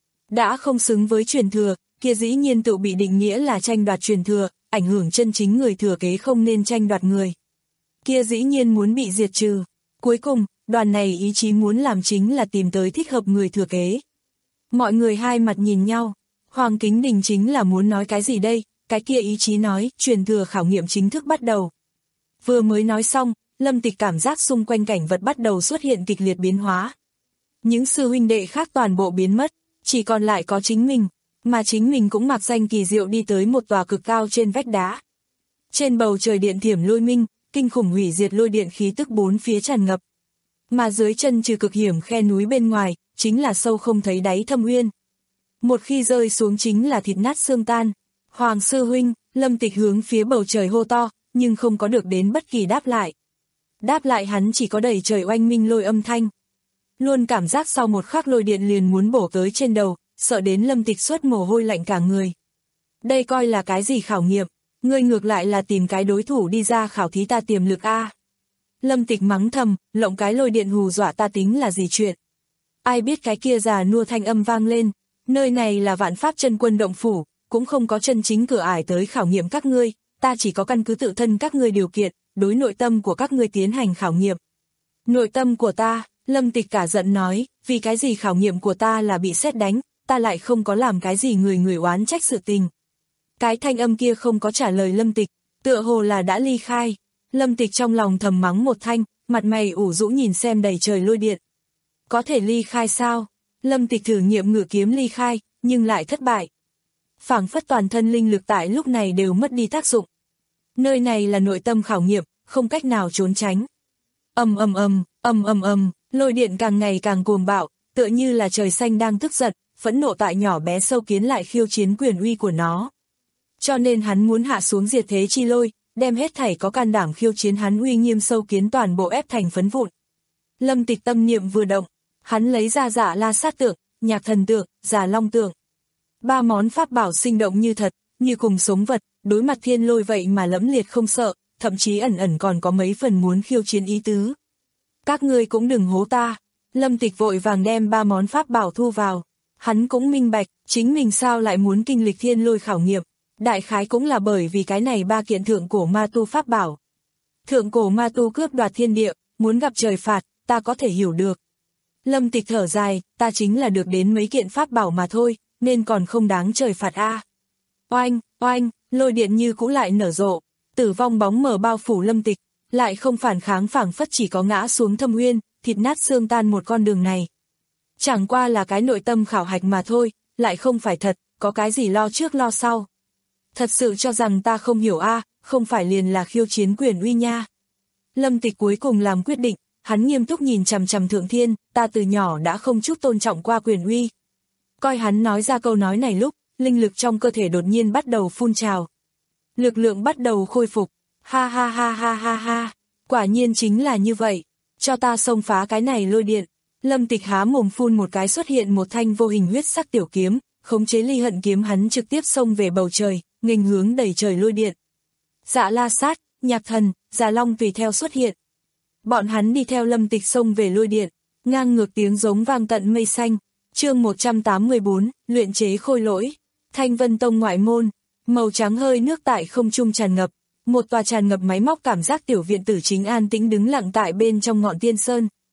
Đã không xứng với truyền thừa, kia dĩ nhiên tự bị định nghĩa là tranh đoạt truyền thừa, ảnh hưởng chân chính người thừa kế không nên tranh đoạt người. Kia dĩ nhiên muốn bị diệt trừ. Cuối cùng, đoàn này ý chí muốn làm chính là tìm tới thích hợp người thừa kế. Mọi người hai mặt nhìn nhau, Hoàng Kính Đình chính là muốn nói cái gì đây, cái kia ý chí nói, truyền thừa khảo nghiệm chính thức bắt đầu. Vừa mới nói xong, Lâm Tịch cảm giác xung quanh cảnh vật bắt đầu xuất hiện kịch liệt biến hóa. Những sư huynh đệ khác toàn bộ biến mất, chỉ còn lại có chính mình, mà chính mình cũng mặc danh kỳ diệu đi tới một tòa cực cao trên vách đá. Trên bầu trời điện thiểm lôi minh, kinh khủng hủy diệt lôi điện khí tức bốn phía tràn ngập. Mà dưới chân trừ cực hiểm khe núi bên ngoài, chính là sâu không thấy đáy thâm uyên. Một khi rơi xuống chính là thịt nát xương tan. Hoàng sư huynh, Lâm Tịch hướng phía bầu trời hô to, nhưng không có được đến bất kỳ đáp lại. Đáp lại hắn chỉ có đầy trời oanh minh lôi âm thanh. Luôn cảm giác sau một khắc lôi điện liền muốn bổ tới trên đầu, sợ đến Lâm Tịch xuất mồ hôi lạnh cả người. Đây coi là cái gì khảo nghiệm, ngươi ngược lại là tìm cái đối thủ đi ra khảo thí ta tiềm lực a. Lâm Tịch mắng thầm, lộng cái lôi điện hù dọa ta tính là gì chuyện. Ai biết cái kia già nua thanh âm vang lên, nơi này là Vạn Pháp Chân Quân động phủ, cũng không có chân chính cửa ải tới khảo nghiệm các ngươi, ta chỉ có căn cứ tự thân các ngươi điều kiện, đối nội tâm của các ngươi tiến hành khảo nghiệm. Nội tâm của ta, Lâm Tịch cả giận nói, vì cái gì khảo nghiệm của ta là bị sét đánh, ta lại không có làm cái gì người người oán trách sự tình. Cái thanh âm kia không có trả lời Lâm Tịch, tựa hồ là đã ly khai. Lâm Tịch trong lòng thầm mắng một thanh, mặt mày ủ rũ nhìn xem đầy trời lôi điện. Có thể ly khai sao? Lâm Tịch thử nghiệm ngự kiếm ly khai, nhưng lại thất bại. Phảng phất toàn thân linh lực tại lúc này đều mất đi tác dụng. Nơi này là nội tâm khảo nghiệm, không cách nào trốn tránh. Ầm ầm ầm, ầm ầm ầm, lôi điện càng ngày càng cuồng bạo, tựa như là trời xanh đang tức giận, phẫn nộ tại nhỏ bé sâu kiến lại khiêu chiến quyền uy của nó. Cho nên hắn muốn hạ xuống diệt thế chi lôi, đem hết thảy có can đảm khiêu chiến hắn uy nghiêm sâu kiến toàn bộ ép thành phấn vụn. Lâm Tịch tâm niệm vừa động, hắn lấy ra Dạ La Sát tượng, Nhạc Thần tượng, Già Long tượng. Ba món pháp bảo sinh động như thật, như cùng sống vật, đối mặt thiên lôi vậy mà lẫm liệt không sợ, thậm chí ẩn ẩn còn có mấy phần muốn khiêu chiến ý tứ. Các ngươi cũng đừng hố ta. Lâm Tịch vội vàng đem ba món pháp bảo thu vào. Hắn cũng minh bạch, chính mình sao lại muốn kinh lịch thiên lôi khảo nghiệm. Đại khái cũng là bởi vì cái này ba kiện thượng cổ ma tu pháp bảo. Thượng cổ ma tu cướp đoạt thiên địa, muốn gặp trời phạt, ta có thể hiểu được. Lâm Tịch thở dài, ta chính là được đến mấy kiện pháp bảo mà thôi, nên còn không đáng trời phạt a. À. Oanh, oanh, lôi điện như cũ lại nở rộ, tử vong bóng mờ bao phủ Lâm Tịch, lại không phản kháng phảng phất chỉ có ngã xuống thâm uyên, thịt nát xương tan một con đường này. Chẳng qua là cái nội tâm khảo hạch mà thôi, lại không phải thật, có cái gì lo trước lo sau. Thật sự cho rằng ta không hiểu a, à, không phải liền là khiêu chiến quyền uy nha. Lâm Tịch cuối cùng làm quyết định, hắn nghiêm túc nhìn chằm chằm Thượng Thiên, ta từ nhỏ đã không chút tôn trọng qua quyền uy. Coi hắn nói ra câu nói này lúc, linh lực trong cơ thể đột nhiên bắt đầu phun trào. Lực lượng bắt đầu khôi phục, ha ha ha ha ha ha, quả nhiên chính là như vậy, cho ta xông phá cái này lôi điện. Lâm Tịch há mồm phun một cái xuất hiện một thanh vô hình huyết sắc tiểu kiếm, khống chế ly hận kiếm hắn trực tiếp xông về bầu trời, nghênh hướng đầy trời lôi điện. Dạ La Sát, Nhạc Thần, Già Long tùy theo xuất hiện. Bọn hắn đi theo Lâm Tịch xông về lôi điện, ngang ngược tiếng giống vang tận mây xanh. Chương một trăm tám mươi bốn, luyện chế khôi lỗi. Thanh Vân Tông ngoại môn, màu trắng hơi nước tại không trung tràn ngập, một tòa tràn ngập máy móc cảm giác tiểu viện tử chính an tĩnh đứng lặng tại bên trong ngọn tiên sơn.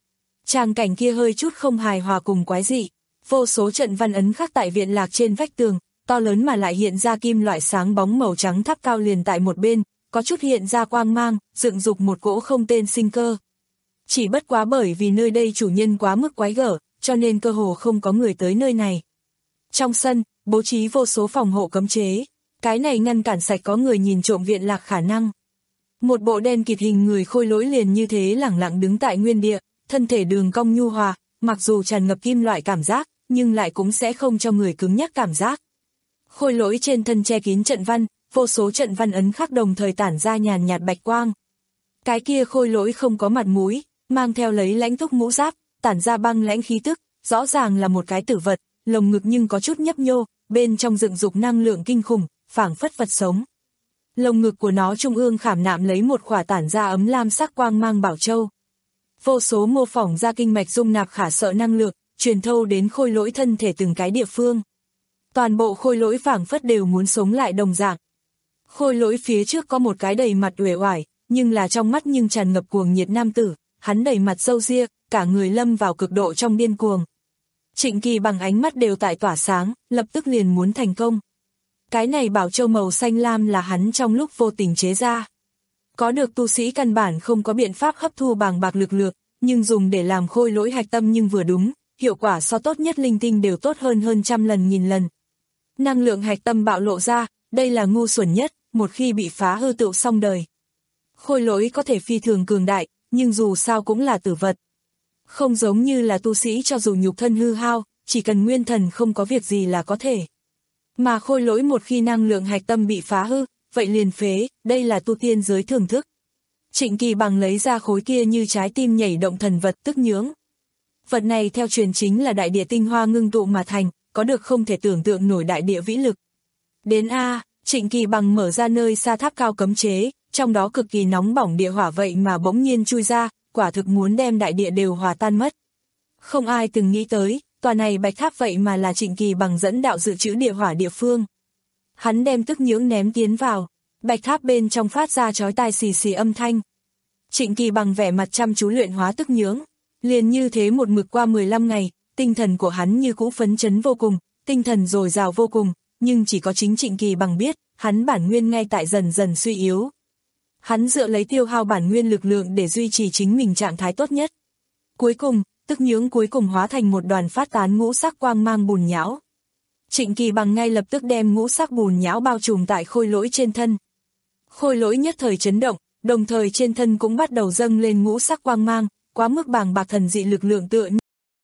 Tràng cảnh kia hơi chút không hài hòa cùng quái dị, vô số trận văn ấn khắc tại viện lạc trên vách tường, to lớn mà lại hiện ra kim loại sáng bóng màu trắng tháp cao liền tại một bên, có chút hiện ra quang mang, dựng dục một cỗ không tên sinh cơ. Chỉ bất quá bởi vì nơi đây chủ nhân quá mức quái gở, cho nên cơ hồ không có người tới nơi này. Trong sân, bố trí vô số phòng hộ cấm chế, cái này ngăn cản sạch có người nhìn trộm viện lạc khả năng. Một bộ đen kịt hình người khôi lỗi liền như thế lẳng lặng đứng tại nguyên địa, thân thể đường cong nhu hòa, mặc dù tràn ngập kim loại cảm giác, nhưng lại cũng sẽ không cho người cứng nhắc cảm giác. Khôi lỗi trên thân che kín trận văn, vô số trận văn ấn khắc đồng thời tản ra nhàn nhạt bạch quang. Cái kia khôi lỗi không có mặt mũi, mang theo lấy lãnh túc mũ giáp, tản ra băng lãnh khí tức, rõ ràng là một cái tử vật, lồng ngực nhưng có chút nhấp nhô, bên trong dựng dục năng lượng kinh khủng, phảng phất vật sống. Lồng ngực của nó trung ương khảm nạm lấy một khỏa tản ra ấm lam sắc quang mang bảo châu. Vô số mô phỏng ra kinh mạch dung nạp khả sợ năng lượng, truyền thâu đến khôi lỗi thân thể từng cái địa phương. Toàn bộ khôi lỗi phảng phất đều muốn sống lại đồng dạng. Khôi lỗi phía trước có một cái đầy mặt uể oải, nhưng là trong mắt nhưng tràn ngập cuồng nhiệt nam tử, hắn đầy mặt râu ria, cả người lâm vào cực độ trong điên cuồng. Trịnh Kỳ bằng ánh mắt đều tại tỏa sáng, lập tức liền muốn thành công. Cái này bảo châu màu xanh lam là hắn trong lúc vô tình chế ra. Có được tu sĩ căn bản không có biện pháp hấp thu bàng bạc lực lượng, nhưng dùng để làm khôi lỗi hạch tâm nhưng vừa đúng, hiệu quả so tốt nhất linh tinh đều tốt hơn hơn trăm lần nghìn lần. Năng lượng hạch tâm bạo lộ ra, đây là ngu xuẩn nhất, một khi bị phá hư tựu xong đời. Khôi lỗi có thể phi thường cường đại, nhưng dù sao cũng là tử vật. Không giống như là tu sĩ cho dù nhục thân hư hao, chỉ cần nguyên thần không có việc gì là có thể. Mà khôi lỗi một khi năng lượng hạch tâm bị phá hư, vậy liền phế, đây là tu tiên giới thưởng thức. Trịnh Kỳ bằng lấy ra khối kia như trái tim nhảy động thần vật tức nhướng. Vật này theo truyền chính là đại địa tinh hoa ngưng tụ mà thành, có được không thể tưởng tượng nổi đại địa vĩ lực. Đến A, Trịnh Kỳ bằng mở ra nơi xa tháp cao cấm chế, trong đó cực kỳ nóng bỏng địa hỏa vậy mà bỗng nhiên chui ra, quả thực muốn đem đại địa đều hòa tan mất. Không ai từng nghĩ tới, tòa này bạch tháp vậy mà là Trịnh Kỳ bằng dẫn đạo dự trữ địa hỏa địa phương. Hắn đem tức nhưỡng ném tiến vào, bạch tháp bên trong phát ra chói tai xì xì âm thanh. Trịnh Kỳ bằng vẻ mặt chăm chú luyện hóa tức nhưỡng, liền như thế một mực qua mười lăm ngày, tinh thần của hắn như cũ phấn chấn vô cùng, tinh thần dồi dào vô cùng, nhưng chỉ có chính Trịnh Kỳ bằng biết, hắn bản nguyên ngay tại dần dần suy yếu. Hắn dựa lấy tiêu hao bản nguyên lực lượng để duy trì chính mình trạng thái tốt nhất. Cuối cùng, tức nhưỡng cuối cùng hóa thành một đoàn phát tán ngũ sắc quang mang bùn nhão. Trịnh Kỳ bằng ngay lập tức đem ngũ sắc bùn nhão bao trùm tại khôi lỗi trên thân. Khôi lỗi nhất thời chấn động, đồng thời trên thân cũng bắt đầu dâng lên ngũ sắc quang mang, quá mức bàng bạc thần dị lực lượng tựa như.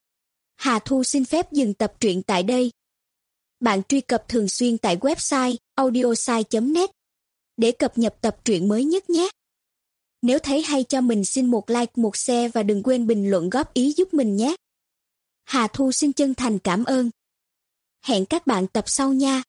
Hà Thu xin phép dừng tập truyện tại đây. Bạn truy cập thường xuyên tại website audiosai chấm net để cập nhật tập truyện mới nhất nhé. Nếu thấy hay cho mình xin một like, một share và đừng quên bình luận góp ý giúp mình nhé. Hà Thu xin chân thành cảm ơn. Hẹn các bạn tập sau nha.